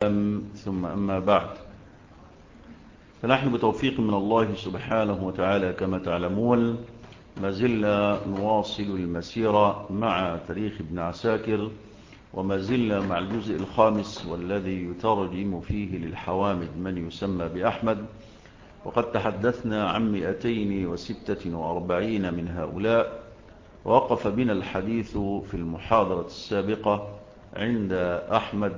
الإسلام، ثم أما بعد، فنحن بتوفيق من الله سبحانه وتعالى كما تعلمون ما زلنا نواصل المسيرة مع تاريخ ابن عساكر، وما زلنا مع الجزء الخامس والذي يترجم فيه للحوامد من يسمى بأحمد. وقد تحدثنا عن 246 من هؤلاء، ووقف بنا الحديث في المحاضرة السابقة عند أحمد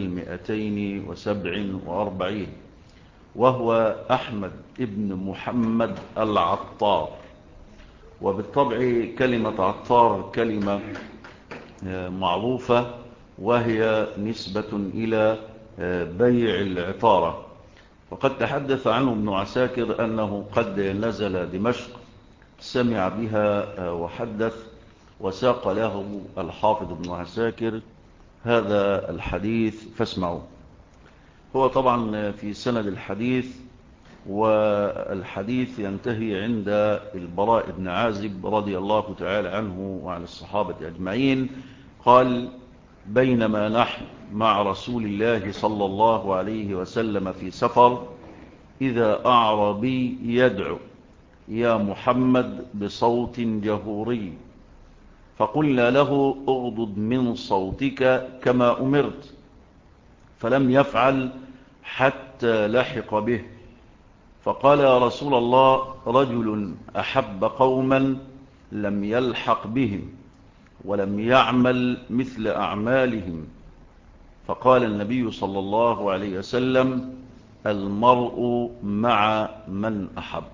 247، وهو أحمد ابن محمد العطار. وبالطبع كلمة عطار كلمة معروفة، وهي نسبة إلى بيع العطارة. وقد تحدث عنه ابن عساكر أنه قد نزل دمشق، سمع بها وحدث، وساق له الحافظ ابن عساكر هذا الحديث فاسمعوا. هو طبعا في سند الحديث، والحديث ينتهي عند البراء بن عازب رضي الله تعالى عنه وعن الصحابة أجمعين قال: بينما نحن مع رسول الله صلى الله عليه وسلم في سفر، إذا أعربي يدعو يا محمد بصوت جهوري، فقلنا له اغضض من صوتك كما أمرت، فلم يفعل حتى لحق به، فقال يا رسول الله رجل أحب قوما لم يلحق بهم ولم يعمل مثل أعمالهم، فقال النبي صلى الله عليه وسلم المرء مع من أحب.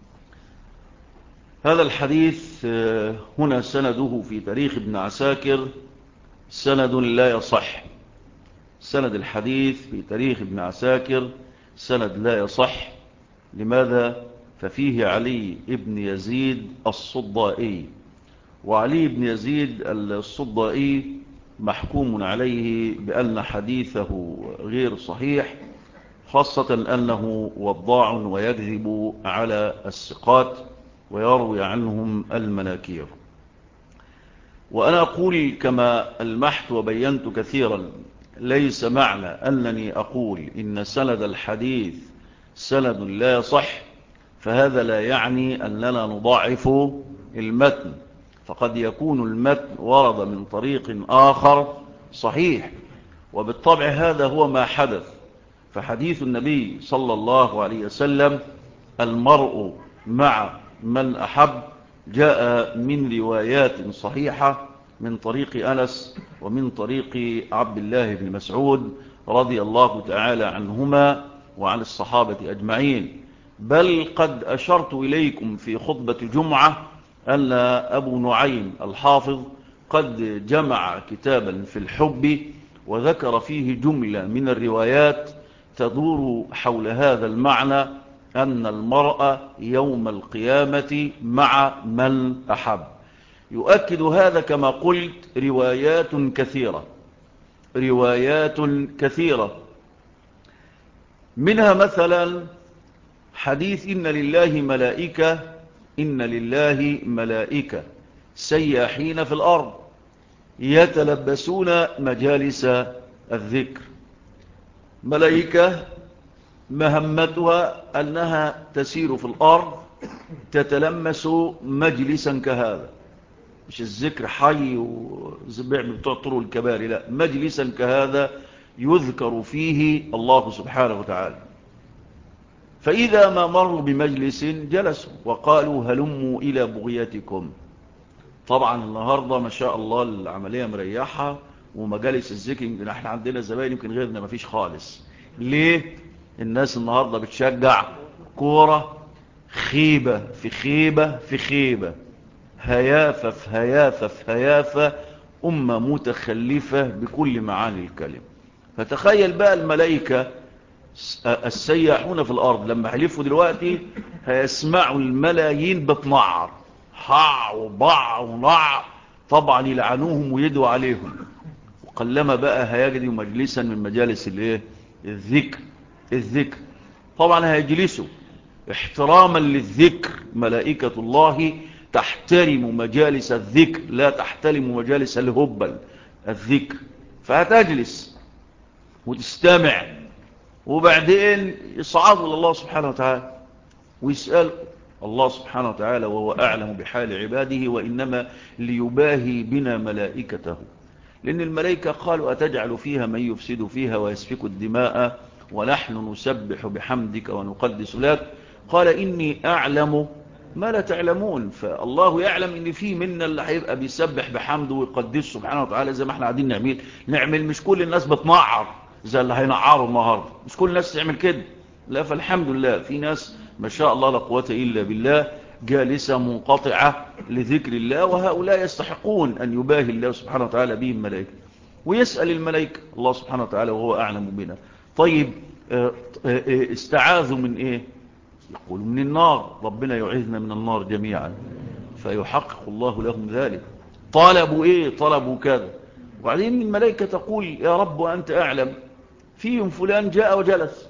هذا الحديث هنا سنده في تاريخ ابن عساكر سند لا يصح. سند الحديث في تاريخ ابن عساكر سند لا يصح. لماذا؟ ففيه علي بن يزيد الصدائي، وعلي بن يزيد الصدائي محكوم عليه بأن حديثه غير صحيح، خاصة أنه وضاع ويكذب على الثقات ويروي عنهم المناكير. وأنا أقول كما ألمحت وبينت كثيرا، ليس معنى أنني أقول إن سند الحديث سند لا يصح فهذا لا يعني أننا نضاعف المتن، فقد يكون المتن ورد من طريق آخر صحيح، وبالطبع هذا هو ما حدث. فحديث النبي صلى الله عليه وسلم المرء مع من أحب جاء من روايات صحيحة من طريق أنس ومن طريق عبد الله بن مسعود رضي الله تعالى عنهما وعن الصحابة أجمعين. بل قد أشرت إليكم في خطبة جمعة أن أبو نعيم الحافظ قد جمع كتابا في الحب، وذكر فيه جملة من الروايات تدور حول هذا المعنى، أن المرء يوم القيامة مع من أحب. يؤكد هذا كما قلت روايات كثيرة، منها مثلا حديث إن لله ملائكة سياحين في الأرض يتلبسون مجالس الذكر. ملائكة مهمتها أنها تسير في الأرض تتلمس مجلسا كهذا، مش الذكر حي وزبيع بتوع طرق الكباري، لا، مجلسا كهذا يذكر فيه الله سبحانه وتعالى. فإذا ما مروا بمجلس جلسوا وقالوا هلموا إلى بغيتكم. طبعا النهاردة ما شاء الله العملية مريحة، ومجالس الذكر احنا عندنا زباين يمكن غيرنا ما فيش خالص. ليه؟ الناس النهاردة بتشجع كورة، خيبة في خيبة في خيبة، هيافة في هيافة في هيافة، أمة متخلفة بكل معاني الكلمة. فتخيل بقى الملائكة السياحون في الأرض لما حلفوا دلوقتي هيسمعوا الملايين بتنعر حع وبع ونع، طبعا يلعنوهم ويدوا عليهم. وقلما بقى هيجدوا مجلسا من مجالس الذكر طبعا هيجلسوا احتراما للذكر. ملائكة الله تحترم مجالس الذكر، لا تحترم مجالس الهبل الذكر. فهتجلس وتستمع، وبعدين يصعدوا لله سبحانه وتعالى ويسأل الله سبحانه وتعالى وهو أعلم بحال عباده، وإنما ليباهي بنا ملائكته. لأن الملائكة قالوا أتجعل فيها من يفسد فيها ويسفك الدماء ونحن نسبح بحمدك ونقدس لك، قال إني أعلم ما لا تعلمون. فالله يعلم إن في منا اللي هيبقى بيسبح بحمده ويقدسه سبحانه وتعالى زي ما احنا قاعدين نعمل. مش كل الناس بتنعر زي اللي هينعروا النهارده، مش كل الناس تعمل كده، لا. فالحمد لله في ناس ما شاء الله لا قوة إلا بالله جالسة منقطعة لذكر الله، وهؤلاء يستحقون أن يباهي الله سبحانه وتعالى بهم ملائكة. ويسأل الملائكة الله سبحانه وتعالى وهو أعلم بنا. طيب استعاذوا من إيه؟ يقول من النار، ربنا يعيذنا من النار جميعا، فيحقق الله لهم ذلك. طلبوا إيه؟ طلبوا كذا. وبعدين الملائكة تقول يا رب وأنت أعلم، فيهم فلان جاء وجلس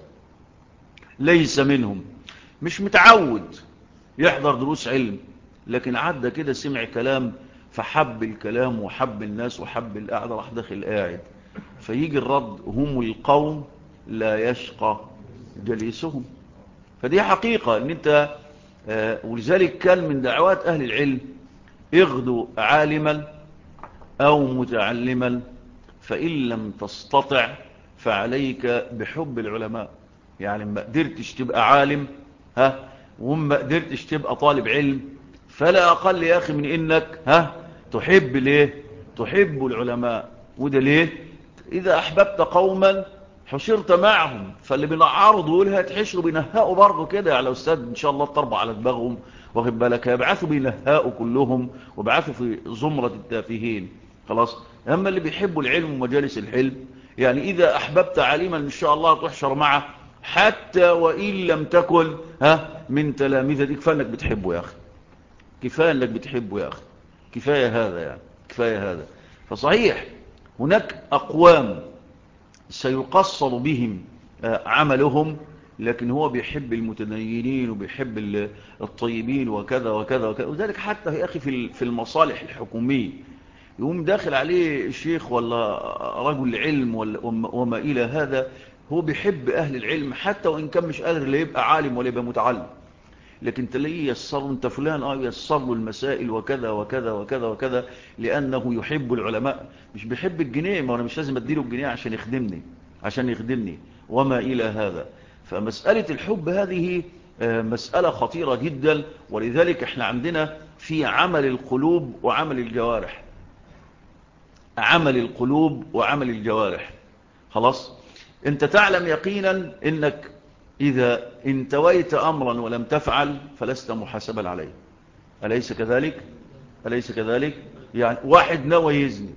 ليس منهم، مش متعود يحضر دروس علم، لكن عدى كده سمع كلام فحب الكلام وحب الناس وحب القعدة، راح داخل قاعد. فيجي الرد هم القوم لا يشقى جليسهم. فدي حقيقة ان انت ولذلك كان من دعوات اهل العلم اغدوا عالما او متعلما، فإن لم تستطع فعليك بحب العلماء. يعني ما قدرتش تبقى عالم وما قدرتش تبقى طالب علم، فلا أقل يا أخي من إنك تحب ليه؟ تحب العلماء. وده ليه؟ إذا أحببت قوما حشرت معهم. فاللي بينعرضوا يقول هتحشروا بينهقوا برضه كده على أستاذ إن شاء الله تطربع على دماغهم، واخد بالك، هيبعثوا بينهقوا كلهم وبعثوا في زمرة التافهين. خلاص. أما اللي بيحبوا العلم ومجالس الحلم، يعني إذا أحببت عالما إن شاء الله تحشر معه، حتى وإن لم تكن من تلامذتك. كفاية انك بتحبه يا أخي، كفاية انك بتحبه يا أخي، كفاية هذا، يعني كفاية هذا. فصحيح هناك أقوام سيقصر بهم عملهم، لكن هو بيحب المتدينين وبيحب الطيبين وكذا وكذا وكذا. وذلك حتى يا أخي في المصالح الحكومية يقوم داخل عليه شيخ ولا رجل علم وما إلى هذا، هو بيحب أهل العلم حتى وإن كان مش قادر لا يبقى عالم ولا يبقى متعلم، لكن تلاقيه يسر انت فلان يسر له المسائل وكذا وكذا وكذا وكذا، لأنه يحب العلماء. مش بيحب الجنيه، ما أنا مش لازم أديله الجنيه عشان يخدمني وما إلى هذا. فمسألة الحب هذه مسألة خطيرة جدا. ولذلك احنا عندنا في عمل القلوب وعمل الجوارح، عمل القلوب وعمل الجوارح. خلاص. انت تعلم يقينا انك اذا انتويت امرا ولم تفعل فلست محاسبا عليه، أليس كذلك؟ أليس كذلك؟ يعني واحد نوى يزني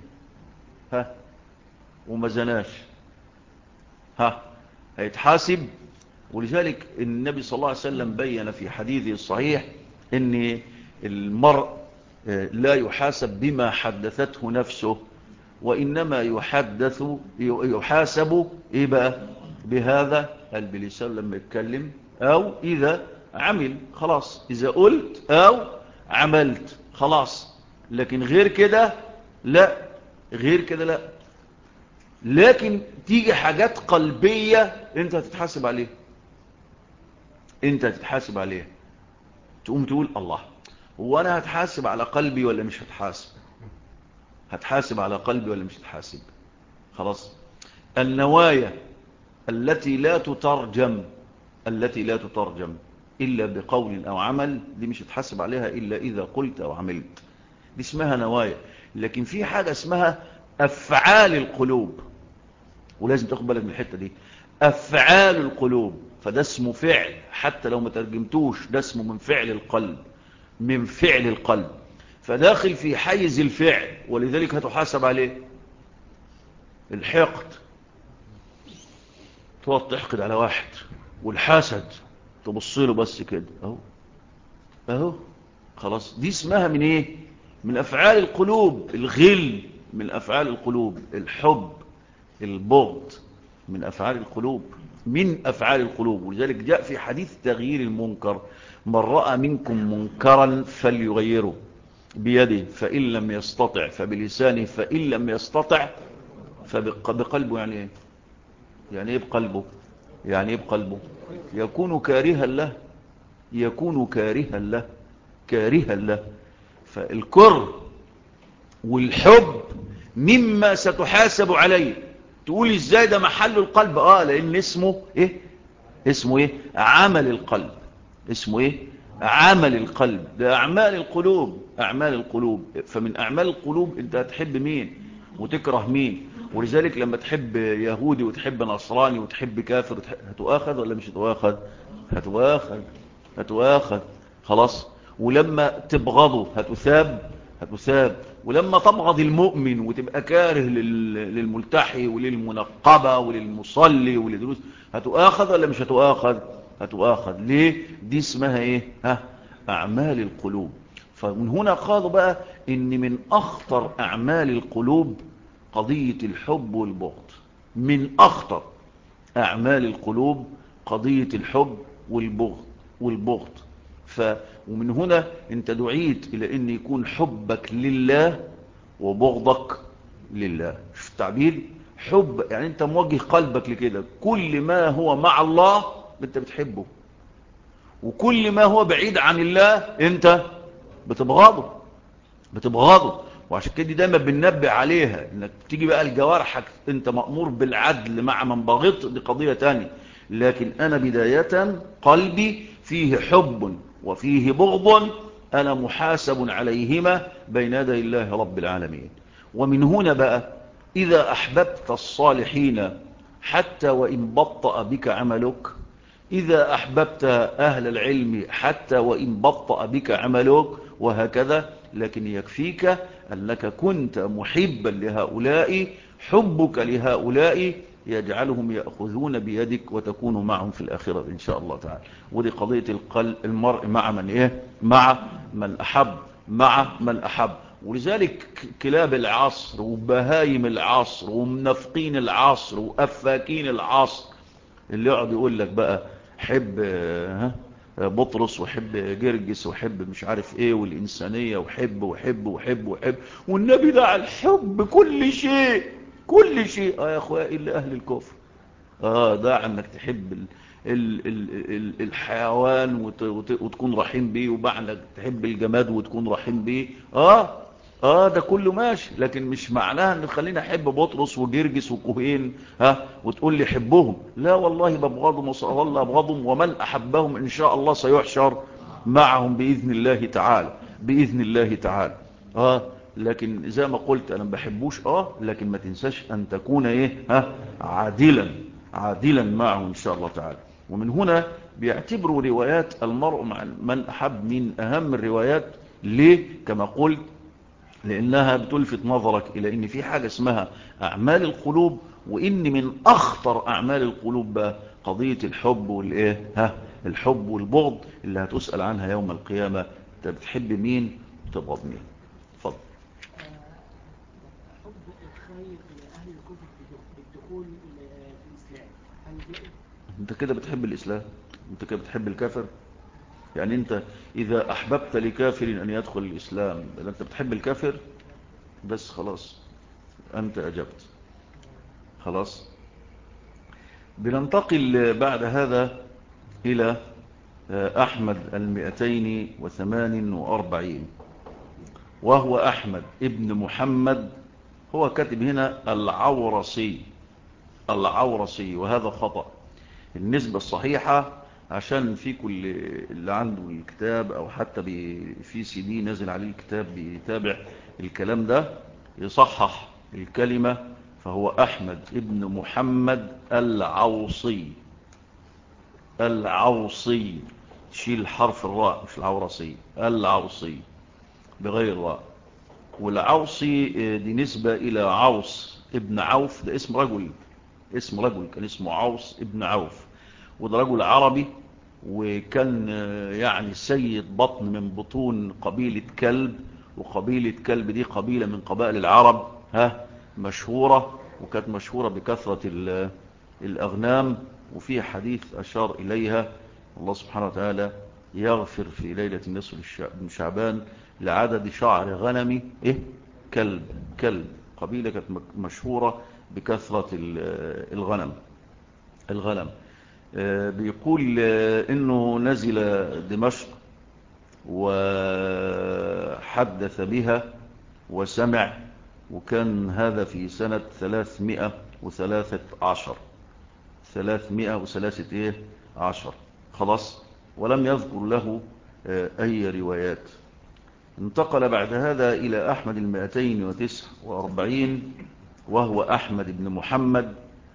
وما زناش هيتحاسب. ولذلك النبي صلى الله عليه وسلم بين في حديثه الصحيح ان المرء لا يحاسب بما حدثته نفسه، وإنما يحاسب إيه بقى؟ بهذا بلسان لما يتكلم أو إذا عمل. خلاص، إذا قلت أو عملت خلاص. لكن غير كده لا، غير كده لا. لكن تيجي حاجات قلبية انت هتتحاسب عليها، انت هتتحاسب عليها. تقوم تقول الله، هو انا هتحاسب على قلبي ولا مش هتحاسب؟ هتحاسب على قلبي ولا مش هتحاسب؟ خلاص. النوايا التي لا تترجم إلا بقول أو عمل، دي مش هتحاسب عليها إلا إذا قلت أو عملت، دي اسمها نوايا. لكن في حاجة اسمها أفعال القلوب، ولازم تاخد بالك من الحتة دي. أفعال القلوب، فده اسمه فعل، حتى لو ما ترجمتوش ده اسمه من فعل القلب، من فعل القلب، فداخل في حيز الفعل. ولذلك هتحاسب عليه. الحقد، تقعد تحقد على واحد، والحسد تبص له بس كده اهو خلاص، دي اسمها من ايه؟ من افعال القلوب. الغل من افعال القلوب، الحب، البغض من افعال القلوب، من افعال القلوب. ولذلك جاء في حديث تغيير المنكر: من رأى منكم منكرا فليغيره بيده، فإن لم يستطع فبلسانه، فإن لم يستطع فبقلبه. يعني ايه؟ يعني ايه بقلبه؟ يعني ايه بقلبه؟ يكون كارها له، يكون كارها له، كارها له. فالكره والحب مما ستحاسب عليه. تقول ازاي ده محل القلب؟ لان اسمه ايه؟ اسمه ايه؟ عمل القلب. اسمه ايه؟ عمل القلب. ده اعمال القلوب، اعمال القلوب. فمن اعمال القلوب انت هتحب مين وتكره مين. ولذلك لما تحب يهودي وتحب نصراني وتحب كافر هتؤاخذ ولا مش هتؤاخذ؟ هتؤاخذ، هتؤاخذ. خلاص. ولما تبغضه هتثاب، هتثاب. ولما تبغض المؤمن وتبقى كاره للملتحي وللمنقبة وللمصلي وللدروس هتؤاخذ ولا مش هتؤاخذ؟ هتؤاخذ. ليه؟ دي اسمها ايه؟ اعمال القلوب. فمن هنا قالوا بقى ان من اخطر اعمال القلوب قضية الحب والبغض. من اخطر اعمال القلوب قضية الحب والبغض، والبغض. ومن هنا انت دعيت الى ان يكون حبك لله وبغضك لله. شوف التعبير، حب يعني انت موجه قلبك لكده، كل ما هو مع الله انت بتحبه، وكل ما هو بعيد عن الله انت بتبغضه، بتبغضه. وعشان كده دايما بننبه عليها، انك تيجي بقى الجوارحك انت مأمور بالعدل مع من بغض، دي قضية تانية. لكن انا بداية قلبي فيه حب وفيه بغض، انا محاسب عليهما بين يدي الله رب العالمين. ومن هنا بقى اذا احببت الصالحين حتى وان بطأ بك عملك، إذا أحببت أهل العلم حتى وإن بطأ بك عملك، وهكذا. لكن يكفيك أنك كنت محبا لهؤلاء، حبك لهؤلاء يجعلهم يأخذون بيدك وتكون معهم في الآخرة إن شاء الله تعالى. ودي قضية المرء مع من إيه؟ مع من أحب، مع من أحب. ولذلك كلاب العصر وبهايم العصر ومنافقين العصر وأفاكين العصر اللي يقعد يقول لك بقى حب بطرس وحب جرجس وحب مش عارف ايه والإنسانية وحب وحب وحب وحب، والنبي دعا الحب كل شيء، كل شيء. يا اخويا إلا أهل الكفر دعا انك تحب الحيوان وتكون رحيم بيه، وبعدك تحب الجماد وتكون رحيم بيه. ده كله ماشي، لكن مش معناها ان خلينا احب بطرس وجرجس وكوهين وتقول لي حبهم. لا والله ببغضهم والله ابغضهم، ومن احبهم ان شاء الله سيحشر معهم باذن الله تعالى، باذن الله تعالى. لكن زي ما قلت انا ما بحبوش لكن ما تنساش ان تكون ايه عادلا، عادلا معه ان شاء الله تعالى. ومن هنا بيعتبروا روايات المرء مع من احب من اهم الروايات. ليه؟ كما قلت لانها بتلفت نظرك الى ان في حاجة اسمها اعمال القلوب، وان من اخطر اعمال القلوب بقى قضية الحب والايه الحب والبغض اللي هتسأل عنها يوم القيامة. انت بتحب مين وتبغض مين؟ اتفضل. حب الخير لأهل الكفر بالدخول في الإسلام، هل جائز؟ انت كده بتحب الاسلام، انت كده بتحب الكافر. يعني انت اذا احببت لكافر ان يدخل الاسلام انت بتحب الكافر بس. خلاص انت اجبت. خلاص. بننتقل بعد هذا الى احمد 248، وهو احمد ابن محمد. هو كاتب هنا العورسي، العورسي، وهذا خطأ. النسبة الصحيحة عشان في كل اللي عنده الكتاب او حتى في سي دي نزل عليه الكتاب بيتابع الكلام ده يصحح الكلمة. فهو احمد ابن محمد العوصي، العوصي، شيل حرف الراء مش العورسي، العوصي بغير راء. والعوصي دي نسبة الى عوص ابن عوف، ده اسم رجل، اسم رجل كان اسمه عوص ابن عوف، وده رجل عربي، وكان يعني سيد بطن من بطون قبيلة كلب. وقبيلة كلب دي قبيلة من قبائل العرب مشهورة، وكانت مشهورة بكثرة الأغنام. وفي حديث أشار إليها الله سبحانه وتعالى يغفر في ليلة النصف من شعبان لعدد شعر غنمي كلب. كلب قبيلة كانت مشهورة بكثرة الغنم. الغنم. بيقول إنه نزل دمشق وحدث بها وسمع، وكان هذا في سنة 313 خلاص، ولم يذكر له أي روايات. انتقل بعد هذا إلى أحمد 249، وهو أحمد بن محمد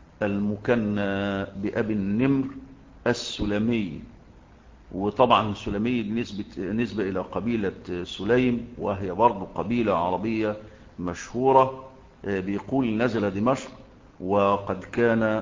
المكنى بأبي النمر السلمي. وطبعا السلمي نسبة إلى قبيلة سليم، وهي برضو قبيلة عربية مشهورة. بيقول نزل دمشق وقد كان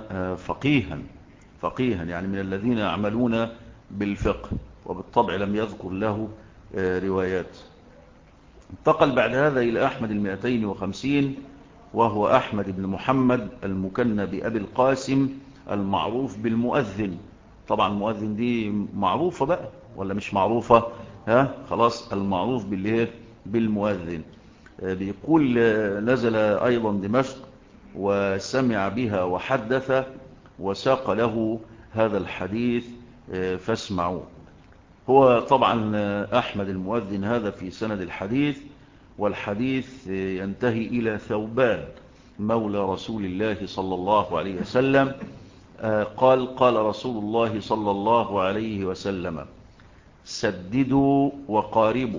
فقيها يعني من الذين يعملون بالفقه، وبالطبع لم يذكر له روايات. انتقل بعد هذا إلى أحمد 250، وهو أحمد بن محمد المكنى بأبي القاسم المعروف بالمؤذن. طبعا المؤذن دي معروفة بقى ولا مش معروفة؟ خلاص، المعروف بالمؤذن. بيقول نزل أيضا دمشق وسمع بها وحدث وساق له هذا الحديث فاسمعوا. هو طبعا أحمد المؤذن هذا في سند الحديث، والحديث ينتهي إلى ثوبان مولى رسول الله صلى الله عليه وسلم قال رسول الله صلى الله عليه وسلم: سددوا وقاربوا،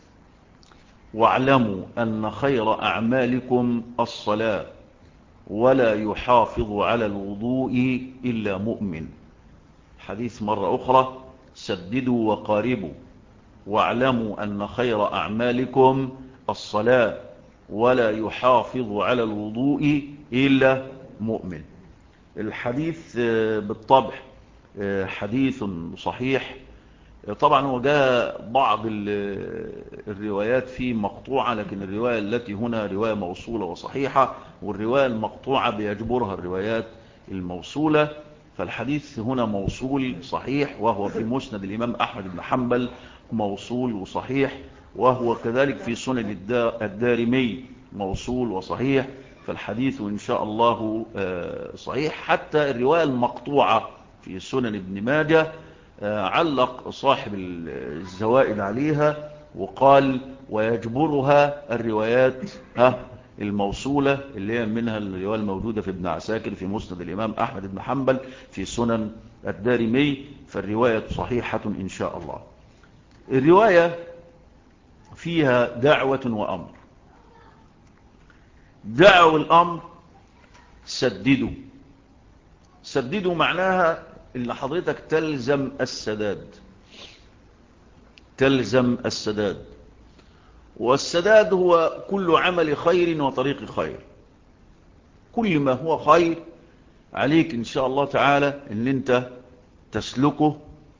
واعلموا أن خير أعمالكم الصلاة، ولا يحافظ على الوضوء إلا مؤمن. حديث مرة أخرى: سددوا وقاربوا، واعلموا أن خير أعمالكم الصلاة، ولا يحافظ على الوضوء إلا مؤمن. الحديث بالطبع حديث صحيح. طبعا هو جاء بعض الروايات فيه مقطوعة، لكن الرواية التي هنا رواية موصولة وصحيحة، والرواية المقطوعة بيجبرها الروايات الموصولة. فالحديث هنا موصول صحيح، وهو في مسند الإمام أحمد بن حنبل موصول وصحيح، وهو كذلك في سنن الدارمي موصول وصحيح. فالحديث إن شاء الله صحيح. حتى الرواية المقطوعة في سنن ابن ماجه علق صاحب الزوائد عليها وقال: ويجبرها الروايات الموصولة، اللي هي منها الرواية الموجودة في ابن عساكر في مسند الإمام أحمد بن حنبل في سنن الدارمي. فالرواية صحيحة إن شاء الله. الرواية فيها دعوة وأمر. دعوة الأمر: سددوا معناها إن حضرتك تلزم السداد. والسداد هو كل عمل خير وطريق خير. كل ما هو خير عليك إن شاء الله تعالى إن أنت تسلكه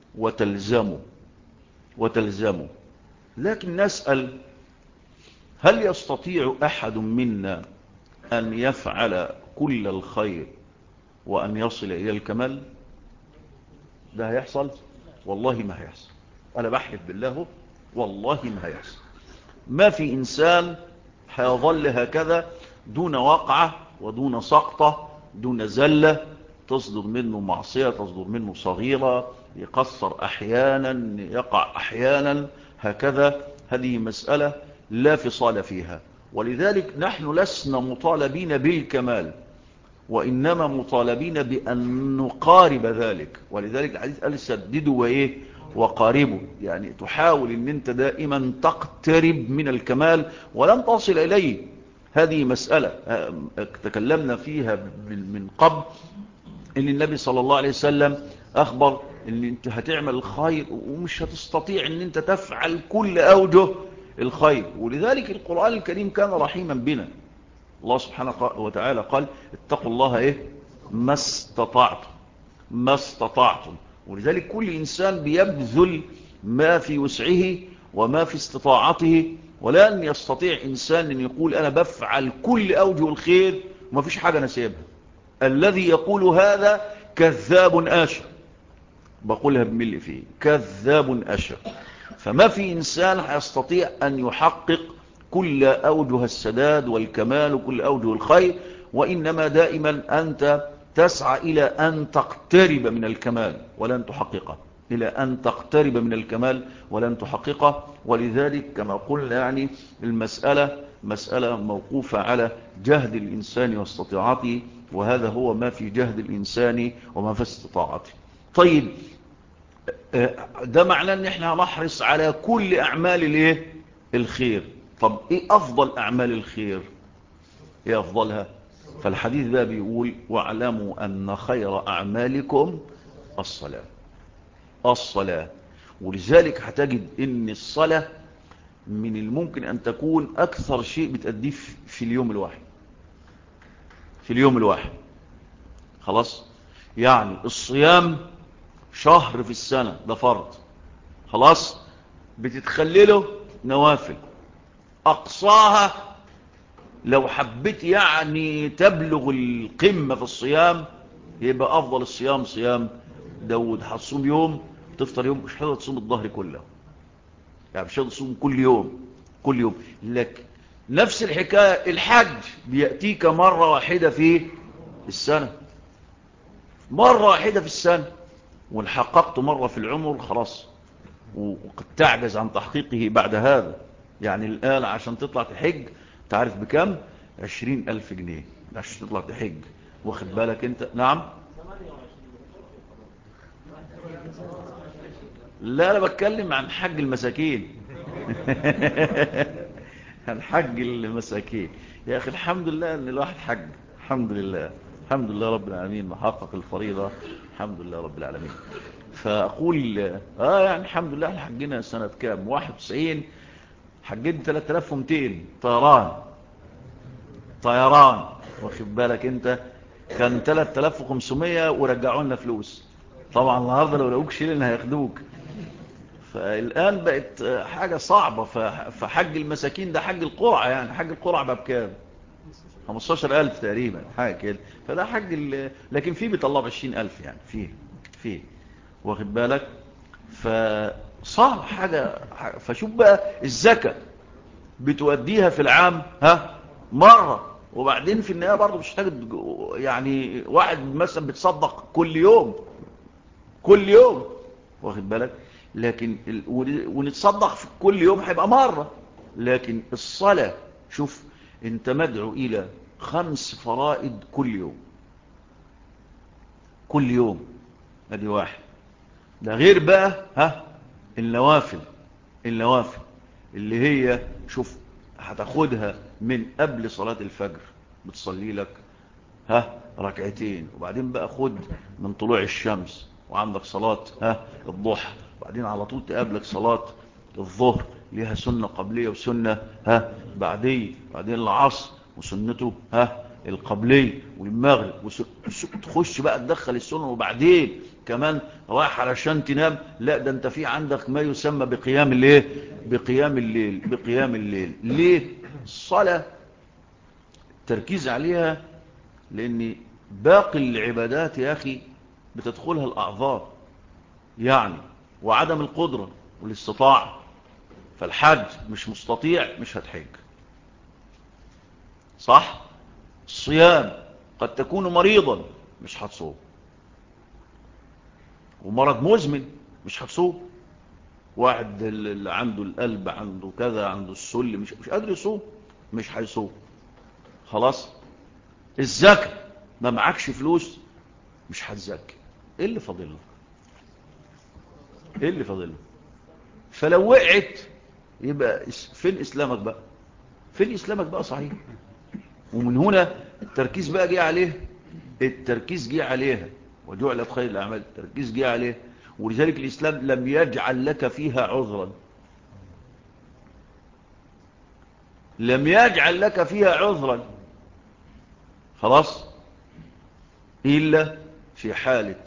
وتلزمه. لكن نسأل: هل يستطيع أحد منا أن يفعل كل الخير وأن يصل إلى الكمال؟ ده هيحصل؟ والله ما هيحصل. أنا بحلف بالله والله ما هيحصل. ما في إنسان هيظل هكذا دون وقعة ودون سقطة دون زلة، تصدر منه معصية، تصدر منه صغيرة، يقصر أحيانا، يقع أحيانا، هكذا. هذه مسألة لا فصال فيها. ولذلك نحن لسنا مطالبين بالكمال، وإنما مطالبين بأن نقارب ذلك. ولذلك الحديث قال: سددوا وقاربوا، يعني تحاول أن أنت دائما تقترب من الكمال ولن تصل إليه. هذه مسألة تكلمنا فيها من قبل، أن النبي صلى الله عليه وسلم أخبر أن أنت هتعمل الخير ومش هتستطيع أن أنت تفعل كل أوجه الخير. ولذلك القرآن الكريم كان رحيما بنا. الله سبحانه وتعالى قال: اتقوا الله ما استطعتم. ولذلك كل إنسان بيبذل ما في وسعه وما في استطاعته، ولن يستطيع إنسان أن يقول أنا بفعل كل أوجه الخير وما فيش حاجة نسيبها. الذي يقول هذا كذاب أشر، بقولها بملء فيه، كذاب أشر. فما في إنسان يستطيع أن يحقق كل أوجه السداد والكمال وكل أوجه الخير، وإنما دائما أنت تسعى إلى أن تقترب من الكمال ولن تحققه، إلى أن تقترب من الكمال ولن تحققه. ولذلك كما قلنا يعني المسألة مسألة موقوفة على جهد الإنسان واستطاعته، وهذا هو ما في جهد الإنسان وما في استطاعته. طيب ده معناه ان احنا هنحرص على كل اعمال الايه الخير. طب ايه افضل اعمال الخير؟ ايه افضلها؟ فالحديث ده بيقول واعلموا ان خير اعمالكم الصلاة. الصلاة. ولذلك هتجد ان الصلاة من الممكن ان تكون اكثر شيء بتأديه في اليوم الواحد، في اليوم الواحد. خلاص، يعني الصيام شهر في السنة ده فرض، خلاص، بتتخلله نوافل. أقصاها لو حبيت يعني تبلغ القمة في الصيام يبقى أفضل الصيام صيام داود. هتصوم يوم تفطر يوم، مش هتقدر تصوم الظهر كله، يعني مش هتقدر تصوم كل يوم كل يوم. لكن نفس الحكاية الحج بيأتيك مرة واحدة في السنة، مرة واحدة في السنة، وإن حققت مرة في العمر خلاص، وقد تعجز عن تحقيقه بعد هذا. يعني الآن عشان تطلع تحج تعرف بكم؟ 20,000 جنيه عشان تطلع تحج، واخد بالك انت؟ نعم. لا انا بتكلم عن حج المساكين. عن حج المساكين. يا اخي الحمد لله ان الواحد حج، الحمد لله، الحمد لله رب العالمين، محقق الفريضة، الحمد لله رب العالمين. فاقول يعني الحمد لله. احنا حجنا سنة كام؟ 91. حجيت 3200 طيران، طيران، واخد بالك انت؟ كان 3500 ورجعوا لنا فلوس. طبعا النهارده لو لقوك شيلين هياخدوك. فالان بقت حاجه صعبه. فحج المساكين ده حج القرعه، يعني حج القرعه بقى بكام؟ 15,000 تقريبا حاجه كده. فده حج لكن فيه بيطلعوا 20,000 يعني فيه واخد بالك؟ فصعب حاجه. فشوف بقى الزكاه بتوديها في العام مرة، وبعدين في النهاية برضه مش هتجد يعني واحد مثلا بتصدق كل يوم كل يوم، واخد بالك؟ لكن ونتصدق في كل يوم هيبقى مرة. لكن الصلاة شوف، انت مدعو الى 5 فرائض كل يوم، كل يوم. ادي واحد. ده غير بقى النوافل. النوافل اللي هي شوف هتاخدها من قبل صلاة الفجر، بتصلي لك ركعتين، وبعدين بقى خد من طلوع الشمس وعندك صلاة الضحى، وبعدين على طول تقابلك صلاة الظهر ليها سنة قبلية وسنة بعدية، بعدين العصر وسنته القبلية، والمغرب تخش بقى تدخل السنة، وبعدين كمان رايح علشان تنام، لا ده انت في عندك ما يسمى بقيام الليل. بقيام الليل، بقيام الليل. ليه؟ الصلاة تركيز عليها لان باقي العبادات يا اخي بتدخلها الاعذار يعني، وعدم القدرة والاستطاعة. فالحج مش مستطيع مش هتحج، صح؟ الصيام قد تكون مريضا مش هتصوم، ومرض مزمن مش هتصوم. واحد اللي عنده القلب عنده كذا عنده السل مش قادر يصوم، مش هيصوم. خلاص. الزكاة ما معكش فلوس مش هتزكي. ايه اللي فاضل لك؟ ايه اللي فاضل لك؟ فلو وقعت يبقى فين اسلامك بقى؟ فين اسلامك بقى؟ صحيح. ومن هنا التركيز بقى جه عليه، التركيز جه عليها، وجعلت خير الاعمال التركيز جه عليه. ولذلك الاسلام لم يجعل لك فيها عذرا، لم يجعل لك فيها عذرا، خلاص، الا في حالة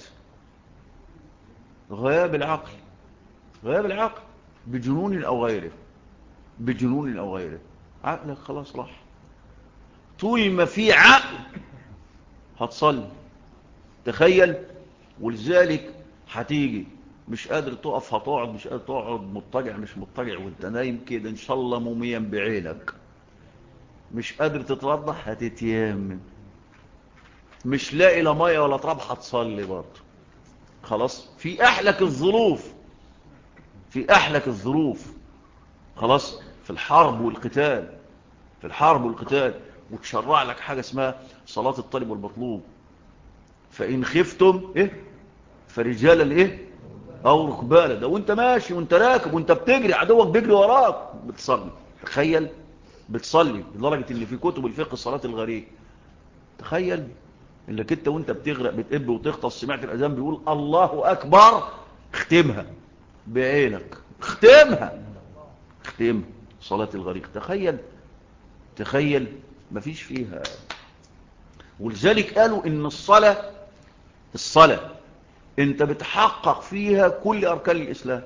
غياب العقل، غياب العقل بجنون او غيره، بجنون او غيره. عقلك خلاص راح. طول ما في عقل هتصلي، تخيل. ولذلك هتيجي مش قادر تقف هتقعد، مش قادر تقعد مضطجع مش مضطجع وانت نايم كده ان شاء الله موميا بعينك، مش قادر تتوضح هتتيمم، مش لاقي لا ميه ولا تراب هتصلي برضه. خلاص، في احلك الظروف، في احلك الظروف، خلاص، في الحرب والقتال، في الحرب والقتال، وتشرع لك حاجة اسمها صلاة الطالب والمطلوب. فإن خفتم إيه فرجالا إيه أو ركبانا. ده وانت ماشي وانت راكب وانت بتجري عدوك بيجري وراك بتصلي. تخيل، بتصلي لدرجة ان في كتب الفقه صلاة الغريق. تخيل انك انت وانت بتغرق بتقب وتغطس سمعت الأذان بيقول الله أكبر، اختمها بعينك، اختمها، اختمها صلاة الغريق. تخيل، تخيل، مفيش فيها. ولذلك قالوا ان الصلاة انت بتحقق فيها كل اركان الاسلام.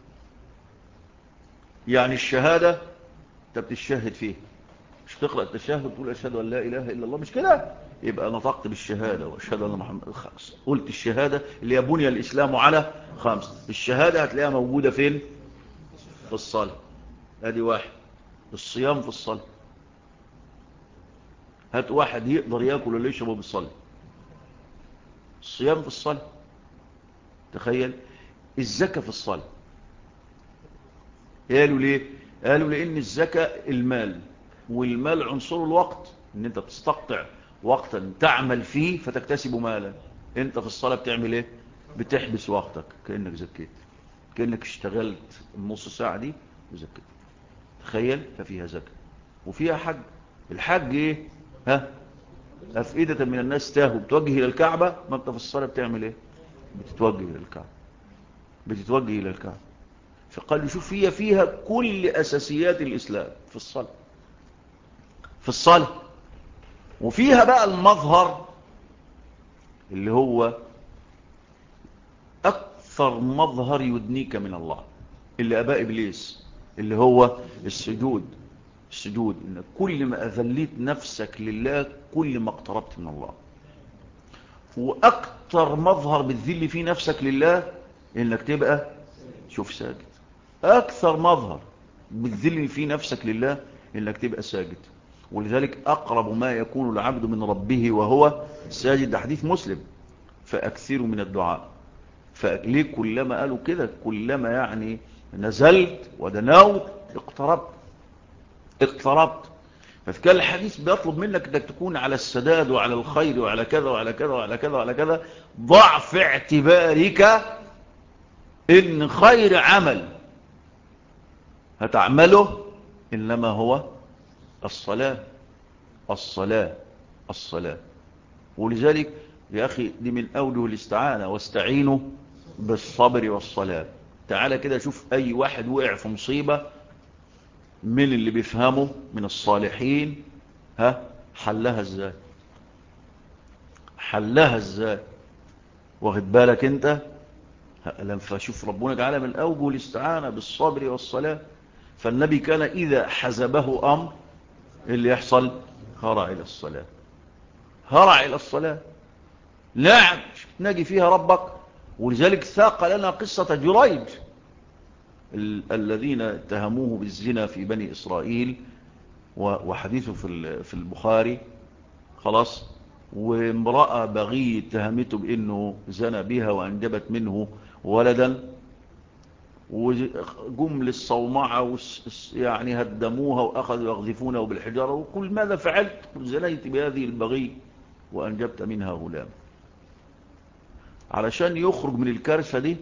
يعني الشهادة انت بتشهد فيها، مش تقرأ التشهد تقول اشهد ان لا اله الا الله، مش كده؟ يبقى نطقت بالشهادة واشهد ان محمد خمس. قلت الشهادة اللي هي بني الاسلام على خمس. الشهادة هتلاقيها موجودة فين؟ في الصلاة. ادي واحد. الصيام في الصلاة. هات واحد يقدر ياكل ولا يشرب بالصلاة. الصيام في الصلاة. تخيل. الزكاة في الصلاة. قالوا ليه؟ قالوا لأن الزكاة المال، والمال عنصر الوقت، ان انت بتستقطع وقتا تعمل فيه فتكتسب مالا. انت في الصلاة بتعمل ايه؟ بتحبس وقتك كأنك زكيت، كأنك اشتغلت النص ساعة دي وزكيت. تخيل. ففيها زكاة وفيها حج. الحج ايه؟ ها؟ أفئدة من الناس تاهوا بتوجه إلى الكعبة. ما انت في الصلاة بتعمل ايه؟ بتتوجه إلى الكعبة، بتتوجه إلى الكعبة. فقال شوف هي فيها كل أساسيات الإسلام في الصلاة، في الصلاة. وفيها بقى المظهر اللي هو أكثر مظهر يدنيك من الله، اللي أباء إبليس، اللي هو السجود. السجود إن كل ما أذليت نفسك لله كل ما اقتربت من الله. وأكثر مظهر بتذل فيه نفسك لله إنك تبقى شوف ساجد. أكثر مظهر بتذل فيه نفسك لله إنك تبقى ساجد. ولذلك أقرب ما يكون العبد من ربه وهو ساجد. ده حديث مسلم. فأكثروا من الدعاء. فليه كلما قالوا كده كلما يعني نزلت ودنوت اقتربت، اقتربت. فكان الحديث بيطلب منك انك تكون على السداد وعلى الخير وعلى كذا وعلى كذا وعلى كذا وعلى كذا. ضعف اعتبارك ان خير عمل هتعمله انما هو الصلاة، الصلاة، الصلاة. ولذلك يا أخي دي من أوجه الاستعانة، واستعينوا بالصبر والصلاة. تعالى كده شوف أي واحد وقع في مصيبة من اللي بيفهمه من الصالحين، ها حلها ازاي؟ حلها ازاي؟ واخد بالك انت؟ فشوف ربنا تعالى من أوجه الاستعانة بالصبر والصلاة. فالنبي كان إذا حزبه أمر اللي يحصل هرع إلى الصلاة، هرع إلى الصلاة. نعم نجي فيها ربك. ولذلك ساق لنا قصة جريج الذين اتهموه بالزنا في بني إسرائيل، وحديثه في البخاري. خلاص. وامرأة بغي اتهمته بأنه زنى بها وأنجبت منه ولدا، وجم للصومعة يعني هدموها وأخذوا يغذفونه بالحجارة. وقل ماذا فعلت؟ قل زنيت بهذه البغي وأنجبت منها غلام. علشان يخرج من الكارثة دي،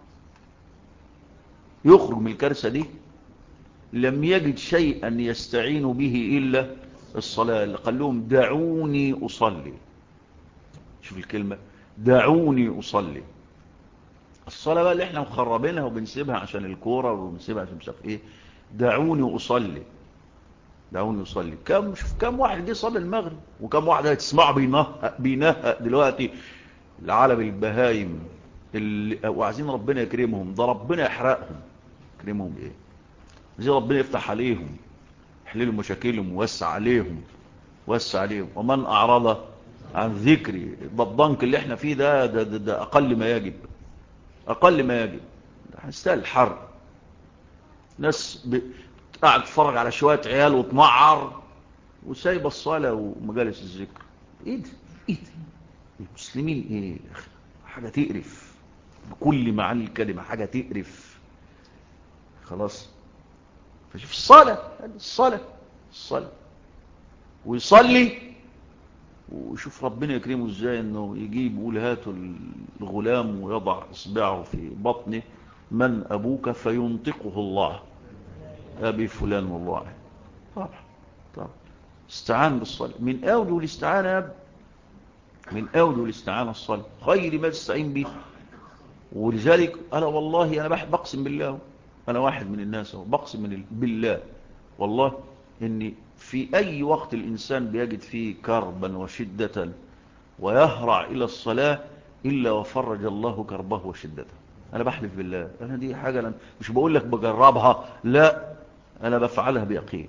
يخرج من الكارثة دي لم يجد شيئا يستعين به إلا الصلاة. اللي قال لهم دعوني أصلي. شوف الكلمة دعوني أصلي. الصلاة بقى اللي احنا مخربينها وبنسيبها عشان الكورة وبنسيبها عشان مش عارف ايه. دعوني أصلي، دعوني أصلي. شوف كم واحد جه صلي المغرب، وكم واحد هتسمعه بينهق دلوقتي العالم البهايم وعايزين ربنا يكرمهم. ده ربنا يحرقهم. يكرمهم ايه؟ زي ربنا يفتح عليهم، يحللوا مشاكلهم ووسع عليهم، وسع عليهم. ومن أعرض عن ذكري. ده الضنك اللي احنا فيه ده أقل ما يجب، أقل ما يجب. هنستاهل الحرب. ناس قاعد تتفرج على شوية عيال وتمعر وسايبه الصلاة ومجالس الذكر. ايه ده؟ ايه ده؟ المسلمين ايه؟ حاجة تقرف بكل معاني الكلمة، حاجة تقرف. خلاص. فشوف الصلاة ويصلي، وشوف ربنا يكرمه ازاي انه يجيب يقول هاتوا الغلام ويضع اصبعه في بطنه، من ابوك؟ فينطقه الله، ابي فلان والله. طبعا استعان بالصلاة، من اول الاستعانة يا ابني، من اول الاستعانة الصلاة خير ما تستعين به. ولذلك انا والله انا بقسم بالله، انا واحد من الناس بقسم بالله والله اني في اي وقت الانسان بيجد فيه كربا وشدة ويهرع الى الصلاة الا وفرج الله كربه وشدته. انا بحلف بالله، انا دي حاجة أنا مش بقول لك بجربها، لا، انا بفعلها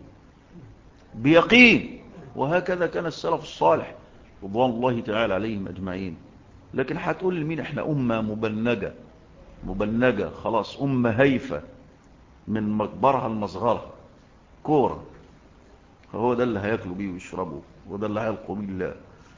بيقين. وهكذا كان السلف الصالح رضوان الله تعالى عليهم اجمعين. لكن هتقول لمين؟ احنا امة مبنجة خلاص، امة هيفة من مكبرها المصغرة، كورة. فهو ده اللي هياكلوا بيه ويشربوا، وده اللي هيلقوا بيه الله.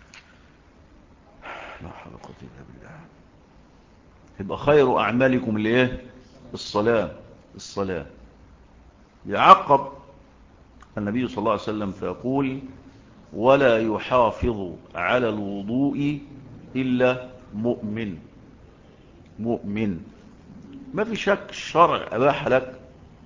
لا حول ولا قوة الا بالله. يبقى خير اعمالكم الايه؟ الصلاة. يعقب النبي صلى الله عليه وسلم فيقول ولا يحافظ على الوضوء إلا مؤمن. ما في شك الشرع أباح لك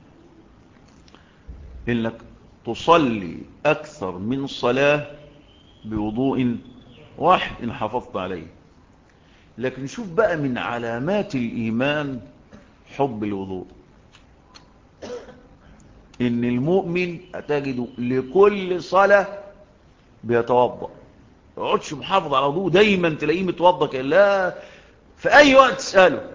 إنك تصلي أكثر من صلاة بوضوء واحد إن حافظت عليه. لكن شوف بقى من علامات الإيمان حب الوضوء، إن المؤمن أتجد لكل صلاة بيتوضأ، ما يقعدش محافظ على وضوء، دايما تلاقيه متوضأ. لا، في أي وقت تسأله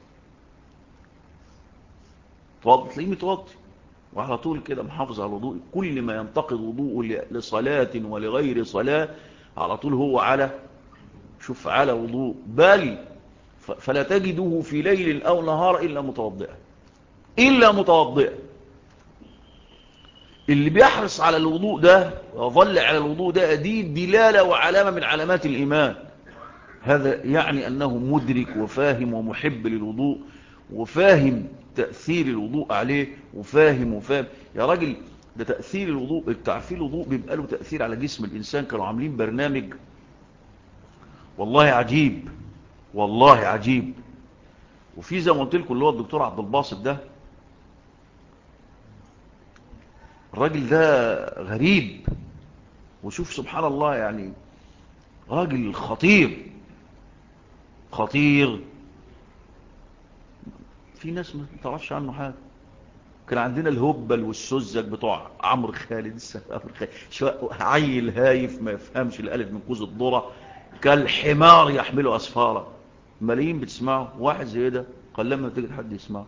تلاقيه متوضي وعلى طول كده محافظ على الوضوء. كل ما ينتقض وضوءه لصلاة ولغير صلاة على طول هو على وضوء، بل فلا تجده في ليل أو نهار إلا متوضئا. اللي بيحرص على الوضوء ده ويظل على الوضوء ده، دي دلالة وعلامة من علامات الإيمان. هذا يعني أنه مدرك وفاهم ومحب للوضوء، وفاهم تأثير الوضوء عليه، وفاهم يا راجل، ده تأثير الوضوء، التعفيل الوضوء بيبقى له تأثير على جسم الإنسان. كانوا عاملين برنامج والله عجيب. وفي زي ما قلت لكم اللي هو الدكتور عبد الباسط ده، الراجل ده غريب. وشوف سبحان الله، يعني راجل خطير. في ناس ما تعرفش عنه حاجة. كان عندنا الهبل والسذج بتوع عمرو خالد، عيل هايف ما يفهمش الالف من كوز الذره، كالحمار يحمله اسفاره. ملايين بتسمعه، واحد زي ده قال لما تجد حد يسمعه.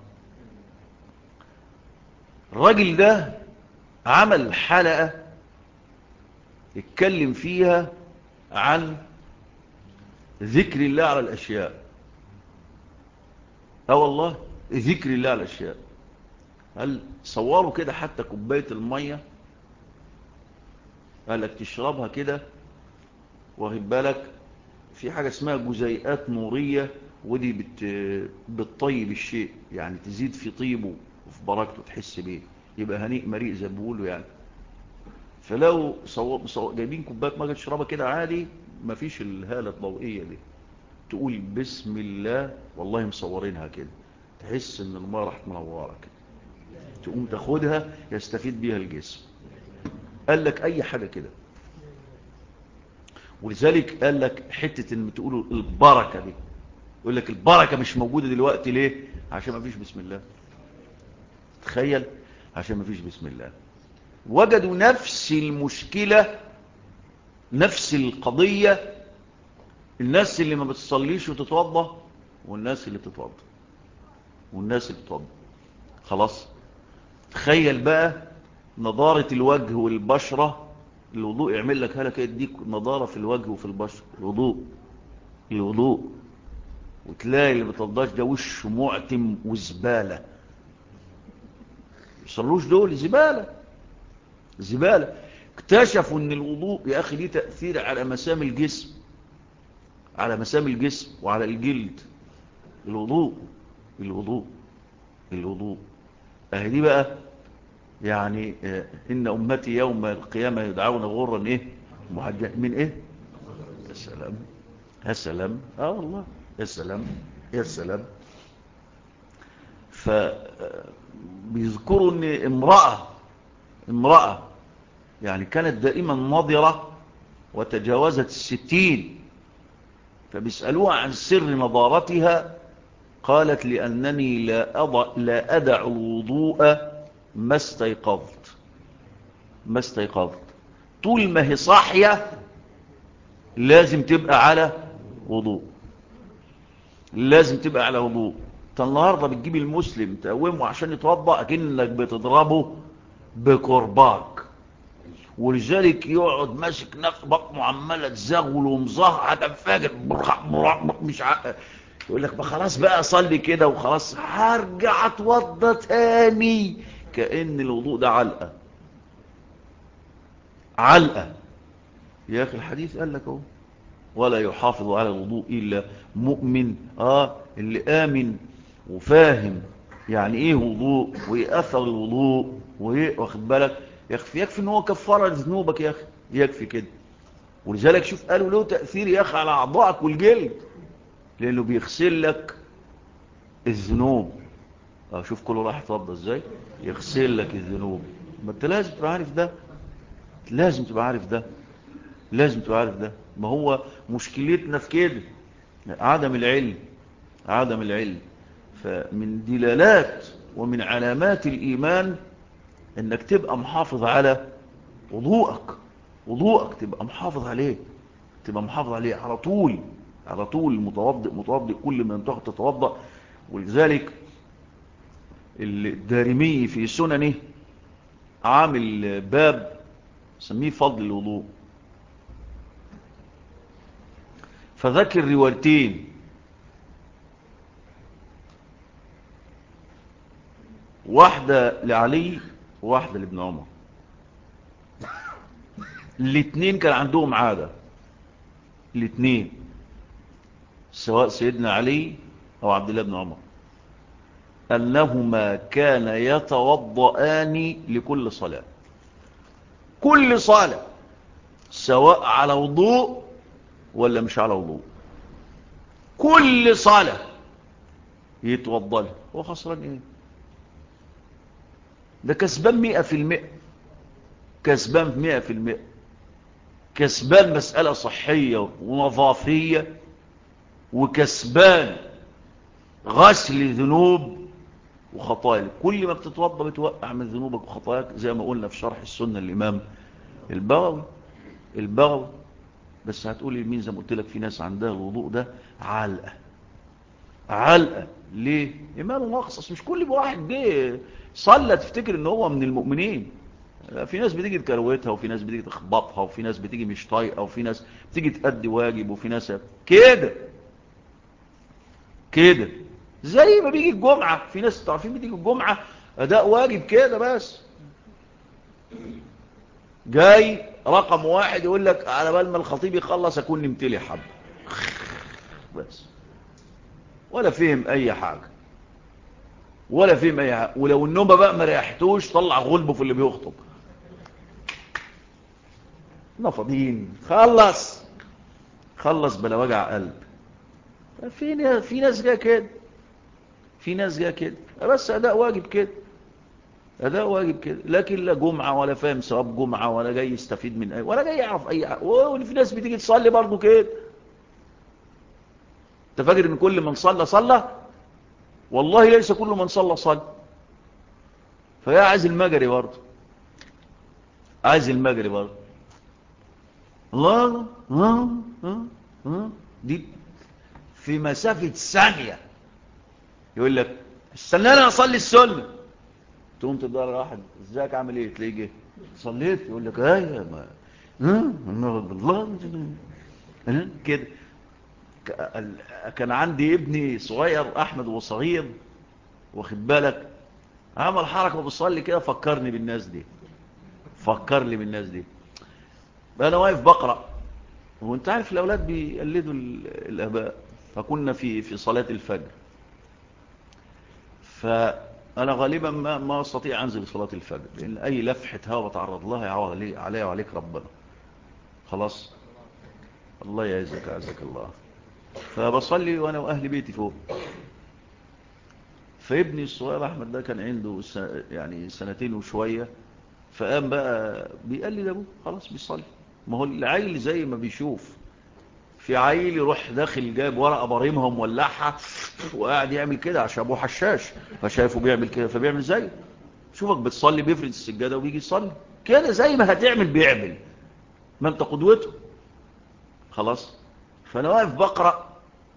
الراجل ده عمل حلقه اتكلم فيها عن ذكر الله على الاشياء. والله ذكر الله على الاشياء. هل صوروا كده حتى كوبايه الميه، قال لك تشربها كده، واخد بالك، في حاجة اسمها جزيئات نورية، ودي بتطيب الشيء، يعني تزيد في طيبه وفي بركته، تحس بيه، يبقى هنيء مريء زي ما بيقولوا يعني. فلو جايبين كوبايه ميه تشربها كده عادي، مفيش الهالة الضوئية دي، تقول بسم الله، والله مصورينها كده، تحس ان الميه راحت منوره كده، تقوم تاخدها يستفيد بيها الجسم. قال لك اي حاجة كده. ولذلك قال لك حتة ان تقولوا البركة دي، يقول لك البركة مش موجودة دلوقتي ليه؟ عشان ما فيش بسم الله. تخيل، عشان ما فيش بسم الله. وجدوا نفس المشكلة، نفس القضية، الناس اللي ما بتصليش وتتوضى، والناس اللي بتتوضى، خلاص. تخيل بقى نضارة الوجه والبشرة، الوضوء يعمل لك هلك، يديك نضارة في الوجه وفي البشرة، الوضوء، وتلاقي اللي بتوضاش ده وشه معتم وزبالة. يصلوش دول زبالة. اكتشفوا ان الوضوء يا اخي ليه تأثير على مسام الجسم. على مسام الجسم وعلى الجلد. الوضوء اهي دي بقى يعني إن أمتي يوم القيامة يدعون غرا إيه من إيه. يا سلام والله يا سلام. فبيذكروا إن امرأة يعني كانت دائما نضرة وتجاوزت 60، فبيسألوها عن سر نضارتها، قالت لأنني لا أدع الوضوء ما استيقظت. طول ما هي صاحية لازم تبقى على وضوء. انت النهاردة بتجيب المسلم تقومه عشان يتوضأ كأنك بتضربه بكرباك، ولذلك يقعد ماسك بطنه عمالة تزغل ومظهر هتنفجر مش يقول لك خلاص بقى صلي كده وخلاص، هرجع اتوضى تاني، كأن الوضوء ده علقة. يا اخي الحديث قال لك اهو ولا يحافظ على الوضوء الا مؤمن. اللي آمن وفاهم يعني ايه وضوء وايه اثر الوضوء وايه، واخد بالك، يكفي ان هو كفاره لذنوبك يا اخي، يكفي كده. ولذلك شوف قالوا له تأثير يا اخي على اعضائك والجلد، لانه بيغسل لك الذنوب. شوف كله راح يتوضى ازاي، يغسل لك الذنوب. ما انت لازم تبقى عارف ده، لازم تبقى عارف ده. ما هو مشكلتنا في كده عدم العلم. فمن دلالات ومن علامات الإيمان انك تبقى محافظ على وضوءك تبقى محافظ عليه على طول متوضئ كل ما انت تتوضأ. ولذلك الدارمي في سننه عامل باب سميه فضل الوضوء، فذكر روايتين، واحدة لعلي وواحدة لابن عمر. الاثنين كان عندهم عادة، الاثنين سواء سيدنا علي أو عبد الله بن عمر، أنهما كان يتوضآن لكل صلاة، كل صلاة سواء على وضوء ولا مش على وضوء، كل صلاة يتوضى لها. هو خسران ايه؟ ده كسبان 100%، كسبان مسألة صحية ونظافية، وكسبان غسل ذنوب وخطايا. كل ما بتتوضى بتوقع من ذنوبك وخطاياك، زي ما قلنا في شرح السنة الإمام البغوي. بس هتقولي مين؟ زي ما قلت لك في ناس عندها الوضوء ده علقة. ليه؟ إيمانه ناقص. مش كل واحد جه صلى تفتكر ان هو من المؤمنين. في ناس بتيجي تكروتها، وفي ناس بتيجي تخبطها، وفي ناس بتيجي مش طايقه، وفي ناس بتيجي تأدي واجب، وفي ناس كده زي ما بيجي الجمعة. في ناس تعرفين بتيجي الجمعة أداء واجب كده بس، جاي رقم واحد يقول لك على بال ما الخطيب يخلص أكون نمتلي حب بس، ولا فهم أي حاجة. ولو النوبة بقى ما ريحتوش طلع غلبه في اللي بيخطب. نفضين خلص بلا وجع قلب. في ناس جايه كده، بس أداء واجب كده، لكن لا جمعة ولا فاهم ثواب جمعة، ولا جاي يستفيد من ولا جاي يعرف أي حاجة. وفي ناس بتيجي تصلي برضو كده. انت فاكر ان كل من صلى؟ والله ليس كل من صلى. فهي عايز المجري برضو، الله دي في مسافة ثانية يقول لك استناني اصلي السنة. تقوم تدور واحد ازيك عامل ايه، تلاقيه جه صليت، يقول لك ايوه الله كده. كان عندي ابني صغير احمد وصغير، واخد بالك، عمل حركة وبصلي كده فكرني بالناس دي. انا واقف بقرأ وانت عارف الأولاد بيقلدوا الآباء. فكنا في صلاة الفجر، فأنا غالبا ما أستطيع أنزل صلاة الفجر، لأن أي لفحة هوا بتعرض لها يعوض علي وعليك ربنا. خلاص، الله يعزك عزك الله. فبصلي وأنا وأهل بيتي فوق. فابني الصغير أحمد ده كان عنده يعني سنتين وشوية، فقام بقى بيقلد أبوه، خلاص بيصلي. ما هو العيل زي ما بيشوف في عيل يروح داخل جاب ورقة بريمها ومولعها وقاعد يعمل كده عشان أبوه حشاش، فشايفه بيعمل كده فبيعمل زيه. شوفك بتصلي بيفرد السجادة وبيجي يصلي كده زي ما هتعمل بيعمل، ما انت قدوته. خلاص. فأنا واقف بقرأ،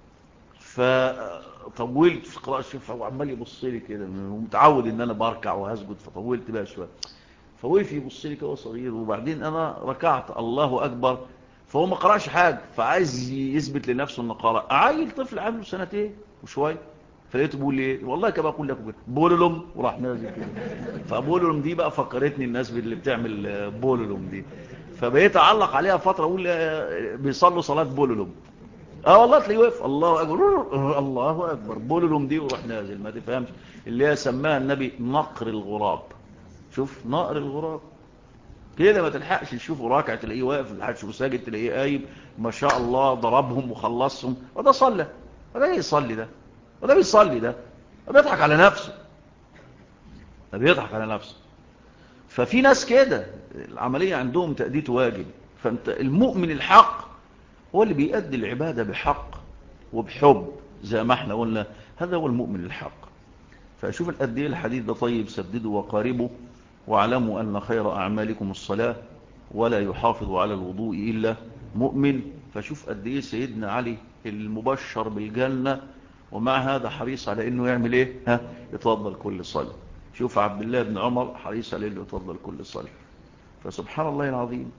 فطولت في قراءة الشفعة وعمال يبص لي كده، ومتعود ان انا بركع وهسجد، فطولت بقى شويه. فوقف يبص لي كده صغير، وبعدين انا ركعت الله اكبر، فهو ما قرأش حاجه، فعايز يثبت لنفسه انه قرأ. عيل طفل عنده سنتين وشويه، فلقيته بيقول لي ايه، والله كما اقول لكم بولولوم، وراح نازل كده. فبولولوم دي بقى فكرتني الناس اللي بتعمل بولولوم دي، فبقيت اعلق عليها فتره اقول بيصلوا صلاه بولولوم. والله تلاقيه واقف الله اكبر الله اكبر بولولوم دي، وروح نازل. ما تفهمش اللي هي سماها النبي نقر الغراب. شوف نقر الغراب كده، ما تلحقش تشوفه راكع تلاقيه واقف، ما تلحقش تشوفه ساجد تلاقيه قايم، ما شاء الله ضربهم وخلصهم. وده صلى، وده يصلي ده، وده بيصلي ده بيضحك على نفسه، ده بيضحك على نفسه. ففي ناس كده العملية عندهم تأدية واجب. فانت المؤمن الحق هو اللي بيأدي العبادة بحق وبحب، زي ما احنا قلنا هذا هو المؤمن الحق. فأشوف قد ايه الحديث ده طيب. سددوا وقاربوا واعلموا أن خير أعمالكم الصلاة ولا يحافظ على الوضوء إلا مؤمن. فشوف قد ايه سيدنا علي المبشر بالجنة، ومع هذا حريص على انه يعمل ايه، يتفضل كل صلاة. شوف عبد الله بن عمر حريص على انه يتفضل كل صلاة. فسبحان الله العظيم.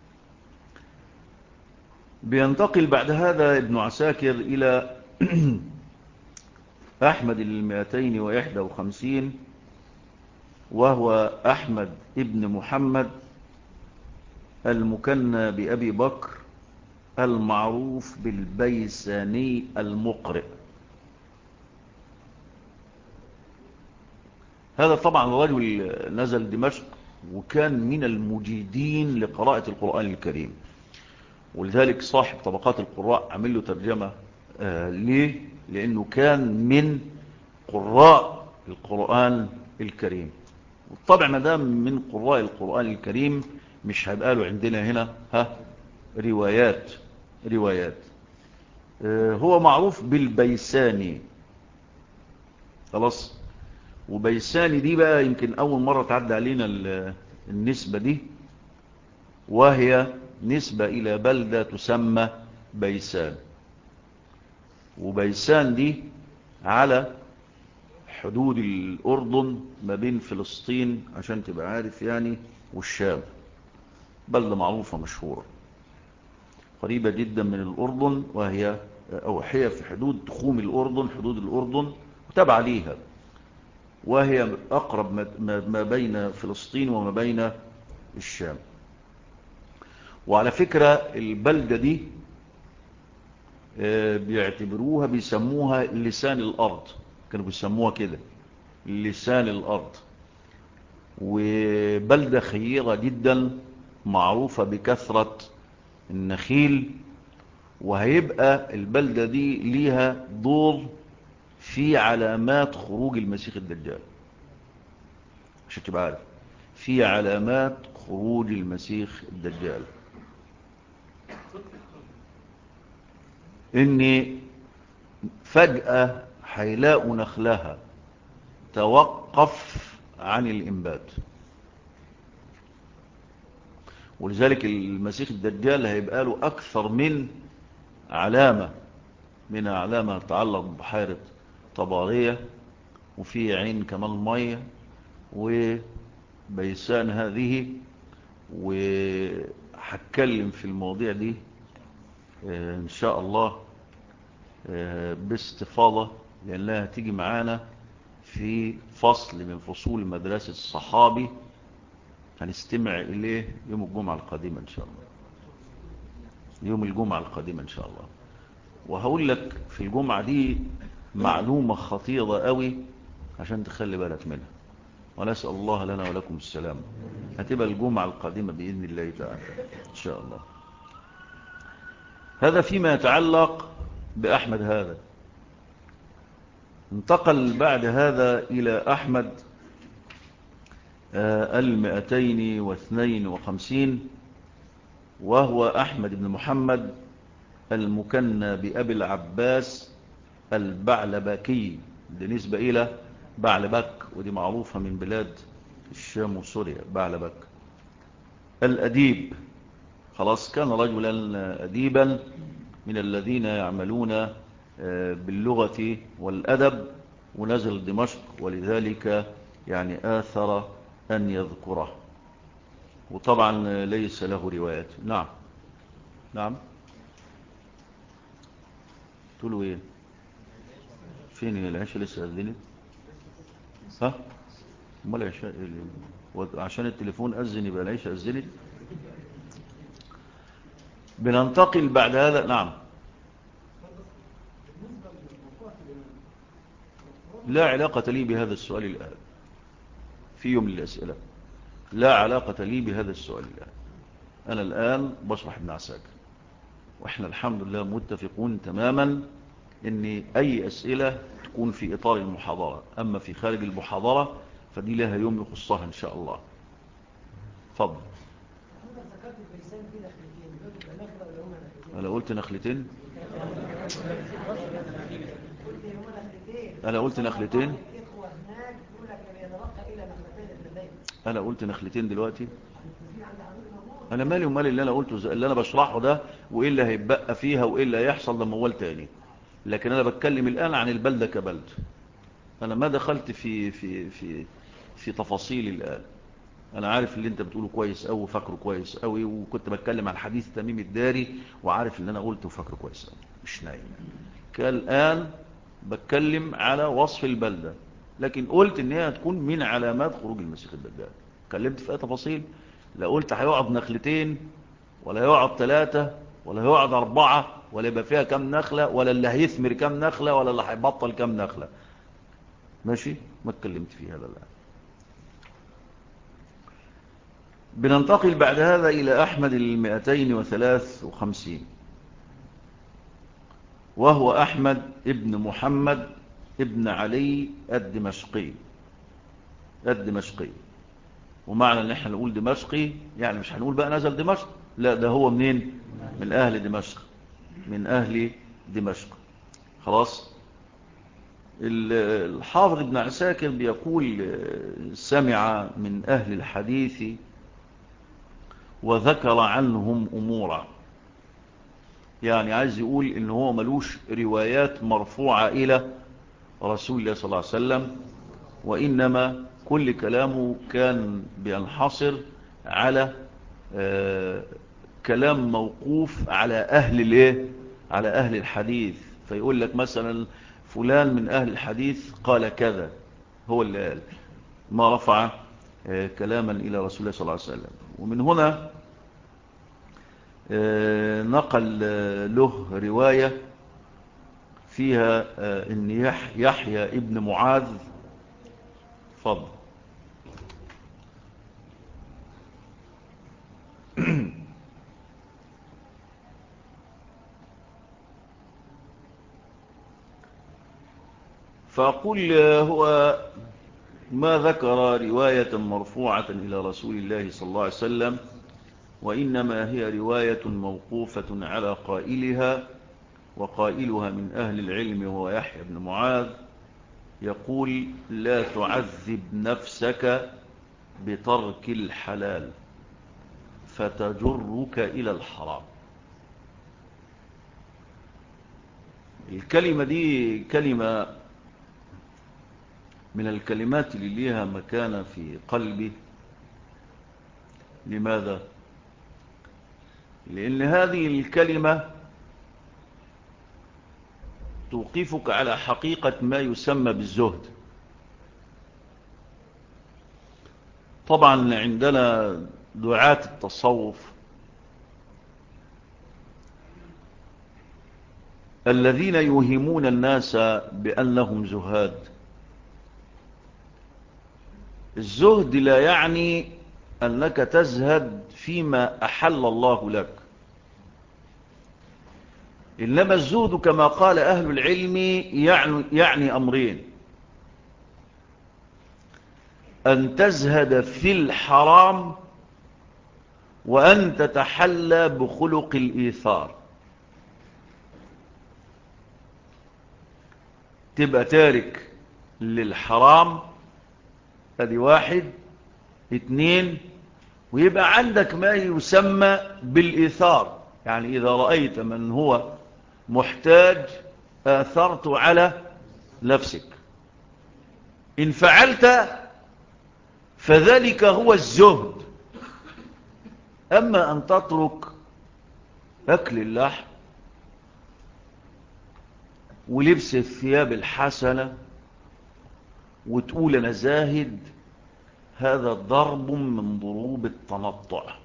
بينتقل بعد هذا ابن عساكر إلى أحمد 251، وهو أحمد ابن محمد المكنى بأبي بكر المعروف بالبيساني المقرئ. هذا طبعا رجل نزل دمشق، وكان من المجيدين لقراءة القرآن الكريم، ولذلك صاحب طبقات القراء عمل له ترجمة. ليه؟ لأنه كان من قراء القرآن الكريم. والطبع ما دام من قراء القرآن الكريم مش هيبقى له عندنا هنا روايات. هو معروف بالبيساني. خلاص. وبيساني دي بقى يمكن أول مرة تعدى علينا النسبة دي، وهي نسبة إلى بلدة تسمى بيسان. وبيسان دي على حدود الأردن ما بين فلسطين عشان تبقى عارف يعني والشام. بلدة معروفة مشهورة قريبة جدا من الأردن، وهي أوحية في حدود تخوم الأردن، حدود الأردن وتابعة ليها، وهي أقرب ما بين فلسطين وما بين الشام. وعلى فكرة البلدة دي بيعتبروها بيسموها لسان الأرض، كانوا بيسموها كده لسان الأرض. وبلدة خيرة جدا معروفة بكثرة النخيل، وهيبقى البلدة دي ليها دور في علامات خروج المسيح الدجال، عشان تبقى عارف في علامات خروج المسيح الدجال. إن فجأة هيلاقوا نخلها توقف عن الإنبات، ولذلك المسيح الدجال هيبقى له أكثر من علامة، من علامة تتعلق ببحيرة طبارية، وفي عين كمان مية وبيسان هذه. وهتكلم في المواضيع دي إن شاء الله باستفاضة، لأنها تيجي معانا في فصل من فصول مدرسة الصحابي هنستمع إليه يوم الجمعة القادمة إن شاء الله. يوم الجمعة القادمة إن شاء الله. وهقول لك في الجمعة دي معلومة خطيرة قوي عشان تخلي بالك منها، ونسأل الله لنا ولكم السلام. هتبقى الجمعة القادمة بإذن الله تعالى إن شاء الله. هذا فيما يتعلق بأحمد. هذا انتقل بعد هذا إلى أحمد 252، وهو أحمد بن محمد المكنى بأبي العباس البعلبكي، بالنسبة إلى بعلبك، ودي معروفة من بلاد الشام وسوريا. بعلبك الأديب، خلاص كان رجلا أديبا من الذين يعملون باللغة والأدب، ونزل دمشق، ولذلك يعني آثر أن يذكره. وطبعا ليس له روايات. نعم نعم. تقولوا ايه؟ فين العشاء؟ لسه أذنت؟ ها؟ امال العشاء عشان التليفون أذن يبقى العشاء أذنت؟ بننتقل بعد هذا. نعم. لا علاقة لي بهذا السؤال الآن، في يوم الأسئلة. لا علاقة لي بهذا السؤال الآن. أنا الآن بشرح ابن عساكر، وإحنا الحمد لله متفقون تماما أن أي أسئلة تكون في إطار المحاضرة، أما في خارج المحاضرة فدي لها يوم يخصها إن شاء الله. فضل. أنا قلت نخلتين. أنا قلت نخلتين. أنا قلت نخلتين دلوقتي. أنا مالي ومالي اللي أنا قلته، اللي أنا بشرحه ده وإيه اللي هيبقى فيها وإيه اللي هيحصل لما أول تاني. لكن أنا بتكلم الآن عن البلدة كبلد. أنا ما دخلت في تفاصيل الآن. أنا عارف اللي أنت بتقوله كويس أوي وفاكره كويس أوي، وكنت بتكلم عن حديث تميم الداري وعارف اللي أنا قلته وفاكره كويس أوي، مش نايم. كالآن بتكلم على وصف البلدة، لكن قلت إن هي هتكون من علامات خروج المسيح الدجال. اتكلمت في تفاصيل، لا قلت هيقعد نخلتين ولا هيقعد 3 ولا هيقعد 4 ولا يبقى فيها كم نخلة ولا اللي هيثمر كم نخلة ولا اللي هيبطل كم نخلة. ماشي، ما اتكلمت في هذا الآن. بننتقل بعد هذا إلى أحمد 253، وهو أحمد ابن محمد ابن علي الدمشقي. ومعنى ان احنا نقول دمشقي يعني مش هنقول بقى نزل دمشق، لا ده هو منين؟ من أهل دمشق، من أهل دمشق. خلاص. الحافظ ابن عساكر بيقول سمع من أهل الحديث وذكر عنهم أمورا، يعني عايز يقول إن هو ملوش روايات مرفوعة إلى رسول الله صلى الله عليه وسلم، وإنما كل كلامه كان بينحصر على كلام موقوف على أهل الإيه؟ على أهل الحديث. فيقول لك مثلا فلان من أهل الحديث قال كذا، هو اللي قال، ما رفع كلاما إلى رسول الله صلى الله عليه وسلم. ومن هنا نقل له رواية فيها ان يحيى ابن معاذ فضل فأقول هو ما ذكر رواية مرفوعة إلى رسول الله صلى الله عليه وسلم، وإنما هي رواية موقوفة على قائلها، وقائلها من أهل العلم وهو يحيى بن معاذ، يقول لا تعذب نفسك بترك الحلال فتجرك إلى الحرام. الكلمة دي كلمة من الكلمات اللي ليها مكانة في قلبي. لماذا؟ لأن هذه الكلمة توقفك على حقيقة ما يسمى بالزهد. طبعا عندنا دعاة التصوف الذين يوهمون الناس بأنهم زهاد. الزهد لا يعني أنك تزهد فيما أحل الله لك، إنما الزهد كما قال أهل العلم يعني أمرين: أن تزهد في الحرام، وأن تتحلى بخلق الإيثار. تبقى تارك للحرام، هذه واحد. اتنين، ويبقى عندك ما يسمى بالإيثار، يعني إذا رأيت من هو محتاج آثرت على نفسك. إن فعلت فذلك هو الزهد. أما أن تترك أكل اللحم ولبس الثياب الحسنة وتقول أنا زاهد، هذا ضرب من ضروب التنطع.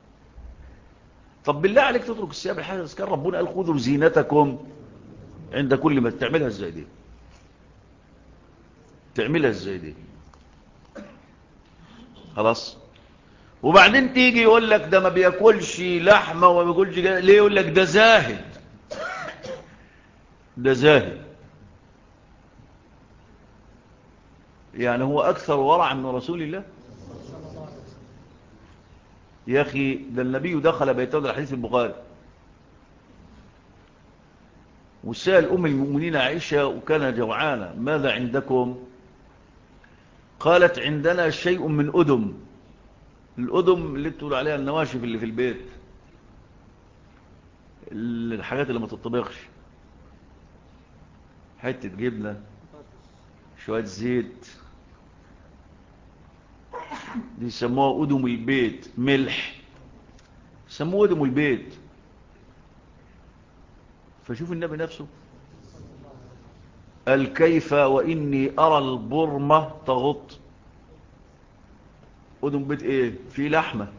طب بالله عليك تترك الثياب الحسنة؟ كان ربنا قال خذوا زينتكم عند كل ما تعملها ازاي دي؟ تعملها ازاي دي؟ خلاص. وبعدين تيجي يقول لك ده ما بياكلش لحمه وما بياكلش ليه؟ يقول لك ده زاهد. ده زاهد يعني هو اكثر ورعا من رسول الله. يا اخي ده النبي دخل بيته، ده الحديث البخاري، وسأل ام المؤمنين عائشه وكان جوعانا: ماذا عندكم؟ قالت: عندنا شيء من أدم. الأدم اللي تقول عليها النواشف اللي في البيت، الحاجات اللي ما تطبخش، حتة جبنة، شوية زيت، دي يسموها أدم البيت. ملح، يسموها أدم البيت. فشوف النبي نفسه قال: كيف وإني أرى البرمة تغط. أدم بيت إيه؟ في لحمة.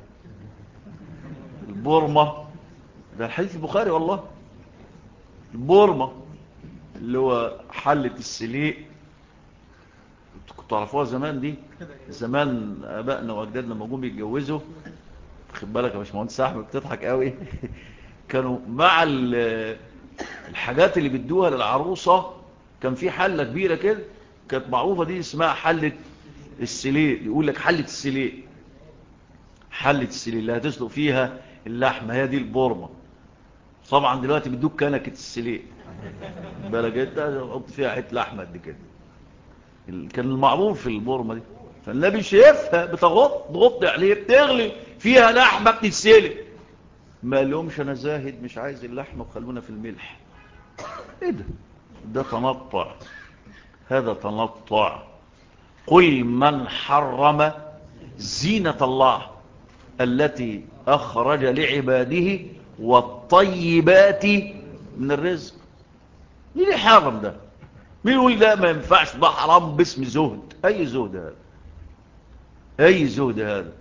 البرمة ده الحديث البخاري والله. البرمة اللي هو حلة السليق، كنتوا تعرفوها زمان دي؟ زمان ابائنا واجدادنا لما جم يتجوزوا، خد بالك يا باشمهندس احمد بتضحك قوي كانوا مع الحاجات اللي بيدوها للعروسه كان في حله كبيره كده، كانت معروفه دي اسمها حله السليق. يقول لك حله السليق، حله السليق اللي هتسلق فيها اللحمه، هي دي البورمه. طبعا دلوقتي بيدوك كنكه السليق، بالك انت تحط فيها حته لحمه قد كده. كان المعروف في البورمه دي. فالنبي شايفها بتغط عليه، بتغلي فيها لحمه بتتسلق، ما قالهمش انا زاهد مش عايز اللحمه وخلونا في الملح. ايه ده؟ ده تنطع، هذا تنطع. قل من حرم زينة الله التي اخرج لعباده والطيبات من الرزق. مين اللي حرم ده؟ مين يقول ده ما ينفعش، ده حرام باسم زهد؟ اي زهد هذا؟ اي زهد هذا؟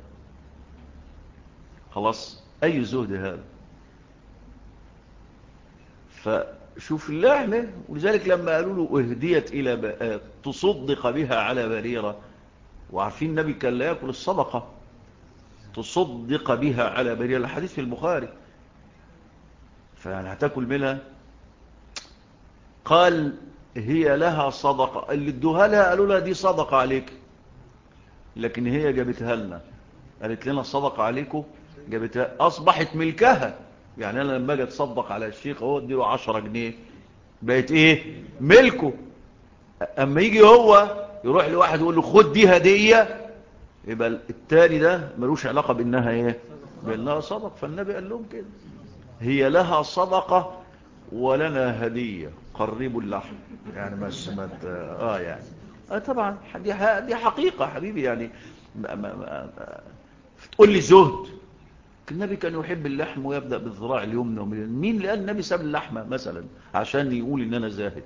خلاص، اي زهد هذا؟ فشوف اللعنة. ولذلك لما قالوا له اهديت الى تصدق بها على بريرة، وعارفين النبي كان لا يأكل الصدقة، تصدق بها على بريرة، الحديث في البخاري، فيعني هتاكل منها؟ قال هي لها صدقة. اللي ادوها لها قالوا لها دي صدقة عليك، لكن هي جابتها لنا، قالت لنا صدقة عليكم، جابتها، أصبحت ملكها. يعني أنا لما أجي أتصدق على الشيخ هو اديله 10 جنيه بقت إيه؟ ملكه. أما يجي هو يروح لواحد يقول له خد دي هدية، يبقى التاني ده ملوش علاقة بأنها إيه؟ بأنها صدق. فالنبي قال لهم كده: هي لها صدقة ولنا هدية، قربوا اللحم. يعني مش يعني طبعا دي حقيقة حبيبي. يعني تقول لي زهد؟ النبي كان يحب اللحم ويبدأ بالذراع اليمنى. مين اللي قال النبي ساب اللحمة مثلا عشان يقول ان انا زاهد؟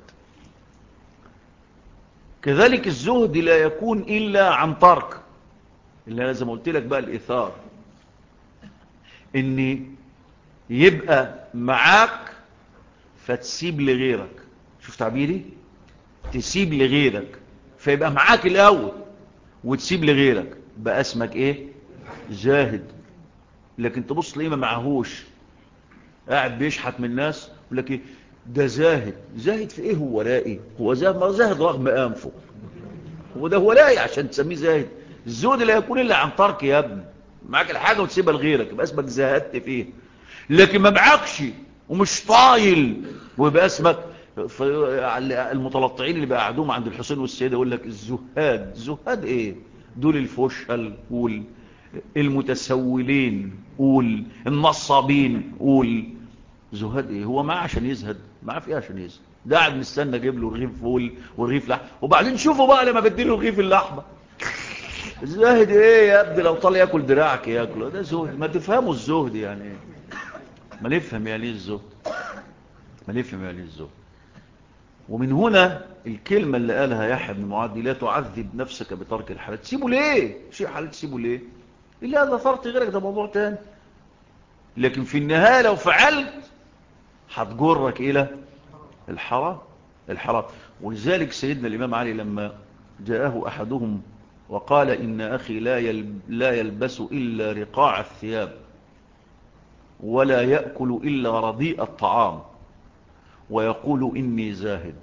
كذلك الزهد لا يكون الا عن ترك، اللي انا زي ما قلت لك بقى الايثار، ان يبقى معاك فتسيب لغيرك. شوف تعبيري، تسيب لغيرك، فيبقى معاك الاول وتسيب لغيرك، بقى اسمك ايه؟ زاهد. لكن تبص ليه ما معهوش، قاعد بيشحت من الناس، يقول لك ايه ده زاهد. زاهد في ايه؟ هو لاقي؟ هو زاهد؟ ما زاهد رغم انفه. هو ده هو لاقي عشان تسميه زاهد؟ الزهد لا يكون الا عن ترك يا ابني. معاك الحاجه وتسيبها لغيرك يبقى اسمك زهدت فيه. لكن ما معكش ومش طايل ويبقى اسمك المتلطعين اللي بقعدوهم عند الحسين والسيده يقول لك الزهاد. زهاد ايه؟ دول الفشل، قول المتسولين، قول النصابين، قول زهاد ايه؟ هو معاه عشان يزهد؟ معاه في ايه عشان يزهد؟ ده قاعد مستنى اجيب له رغيف فول ورغيف لحم، وبعدين شوفوا بقى لما بديله رغيف اللحمه. الزاهد ايه يا ابني؟ لو طال ياكل دراعك ياكله. ده زهد؟ ما تفهموا الزهد يعني ايه؟ ما نفهم يعني ايه الزهد، ما نفهم يعني ايه الزهد. ومن هنا الكلمة اللي قالها يحيى بن معاذ لا تعذب نفسك بترك الحلال. تسيبه ليه؟ شيء حلال تسيبه ليه؟ إلا إذا ثرت غيرك، ده موضوع تاني. لكن في النهاية لو فعلت هتجرك إلى الحرام. الحرام. ولذلك سيدنا الإمام علي لما جاءه أحدهم وقال إن أخي لا يلبس إلا رقاع الثياب ولا يأكل إلا رديء الطعام ويقول إني زاهد،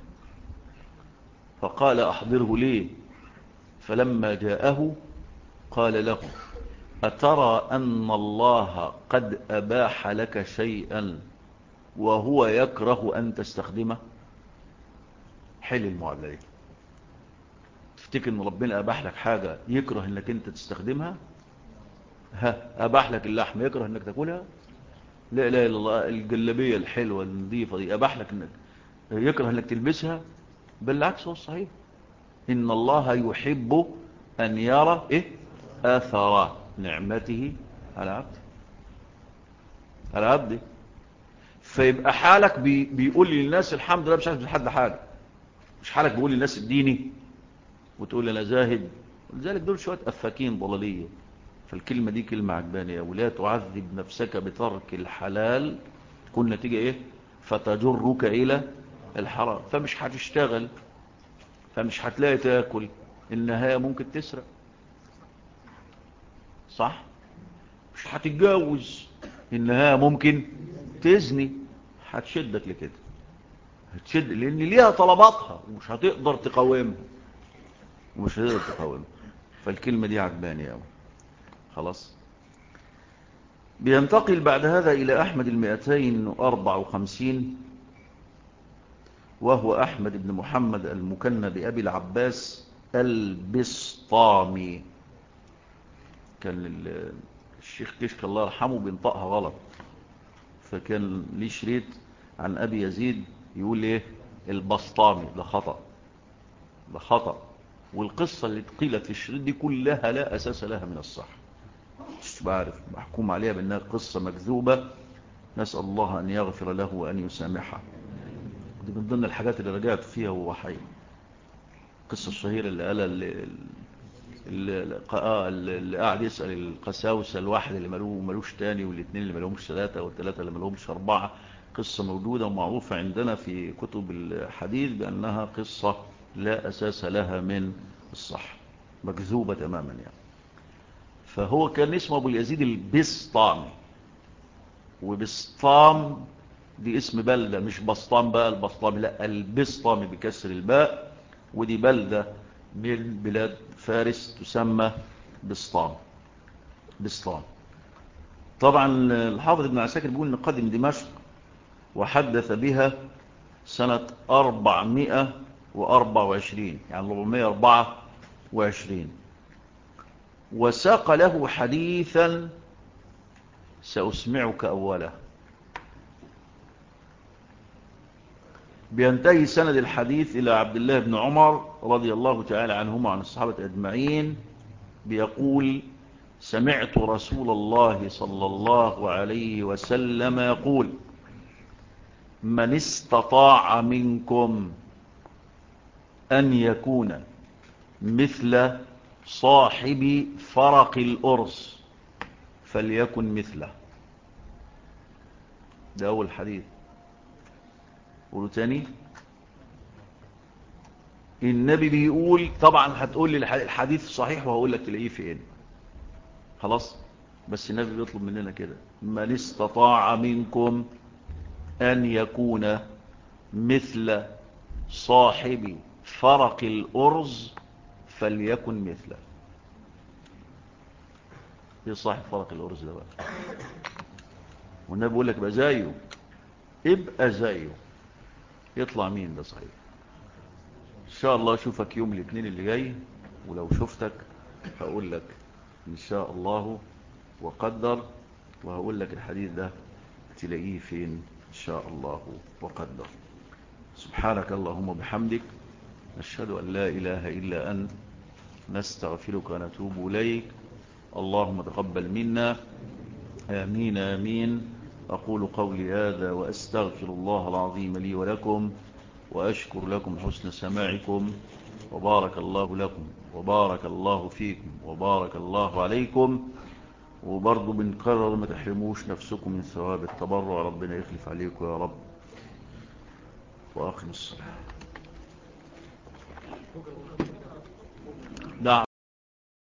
فقال أحضره ليه؟ فلما جاءه قال له أترى أن الله قد أباح لك شيئا وهو يكره أن تستخدمه؟ حل المعادلة دي. تفتكر أن ربنا أباح لك حاجة يكره أنك أنت تستخدمها؟ ها، أباح لك اللحم يكره أنك تأكلها؟ لا إله إلا الله. الجلابية الحلوة النظيفة دي أباح لك أنك يكره أنك تلبسها؟ بالعكس هو الصحيح. إن الله يحب أن يرى إيه؟ آثار نعمته على عبده، على عبده. فيبقى حالك بيقول للناس الحمد لله، مش عارف لحد حاجة. مش حالك بيقول للناس اديني وتقول أنا زاهد. ولذلك دول شوية أفاكين ضلالية. فالكلمة دي كلمة عجبانية، ولا تعذب نفسك بترك الحلال تكون نتيجة إيه؟ فتجرك إلى الحرام. فمش هتشتغل، فمش هتلاقي تاكل، النهاية ممكن تسرق، صح؟ مش هتتجوز، النهاية ممكن تزني. هتشدك لكده، هتشد لان ليها طلباتها ومش هتقدر تقاومها، ومش هتقدر تقاومها. فالكلمة دي عجباني قوي. خلاص. بينتقل بعد هذا إلى أحمد 254، وهو أحمد بن محمد المكنى بأبي العباس البسطامي. كان الشيخ كشك الله يرحمه بينطقها غلط، فكان ليه شريط عن أبي يزيد يقول ايه؟ البسطامي. ده خطأ، ده خطأ. والقصة اللي قيلت في الشريط دي كلها لا أساس لها من الصح. مش بعرف، محكوم عليها بأنها قصة مكذوبة. نسأل الله أن يغفر له وأن يسامحه. دي من ضمن الحاجات اللي رجعت فيها وهو حي. القصة الشهيرة اللي قالها اللي قاعد يسأل القساوسة، الواحد اللي ملوش تاني، والاثنين اللي ملهمش ثلاثة، والثلاثة اللي ملهمش أربعة. قصة موجودة ومعروفة عندنا في كتب الحديث بأنها قصة لا أساس لها من الصح، مكذوبة تماما يعني. فهو كان اسمه أبو اليزيد البسطامي. وبسطام دي اسم بلدة، مش بسطام بقى البسطامي، لا البسطامي بكسر الباء. ودي بلدة من بلاد فارس تسمى بسطام. بسطام. طبعا الحافظ ابن عساكر بيقول ان قدم دمشق وحدث بها سنة 424، يعني 424. وساق له حديثا سأسمعك أوله. بينتهي سند الحديث إلى عبد الله بن عمر رضي الله تعالى عنهما عن الصحابة أجمعين، بيقول سمعت رسول الله صلى الله عليه وسلم يقول من استطاع منكم أن يكون مثل صاحب فرق الأرز فليكن مثله. ده أول حديث. قولوا تاني. النبي بيقول، طبعا هتقول لي الحديث صحيح وهقول لك تلاقيه فين. خلاص، بس النبي بيطلب مننا كده: من استطاع منكم أن يكون مثل صاحب فرق الأرز فليكن مثله. ايه صاحب فرق الأرز ده بقى؟ والنبي بيقول لك بقى زيه، ابقى زيه. يطلع مين ده صحيح؟ ان شاء الله اشوفك يوم الاثنين اللي جاي، ولو شفتك هقول لك ان شاء الله وقدر، وهقول لك الحديث ده تلاقيه فين ان شاء الله وقدر. سبحانك اللهم وبحمدك، نشهد ان لا اله الا انت، نستغفرك ونتوب اليك. اللهم تقبل منا، آمين آمين. أقول قولي هذا وأستغفر الله العظيم لي ولكم، وأشكر لكم حسن سماعكم، وبارك الله لكم وبارك الله فيكم وبارك الله عليكم. وبرضو بنكرر ما تحرموش نفسكم من ثواب التبرع، ربنا يخلف عليكم يا رب. وأقم الصلاة.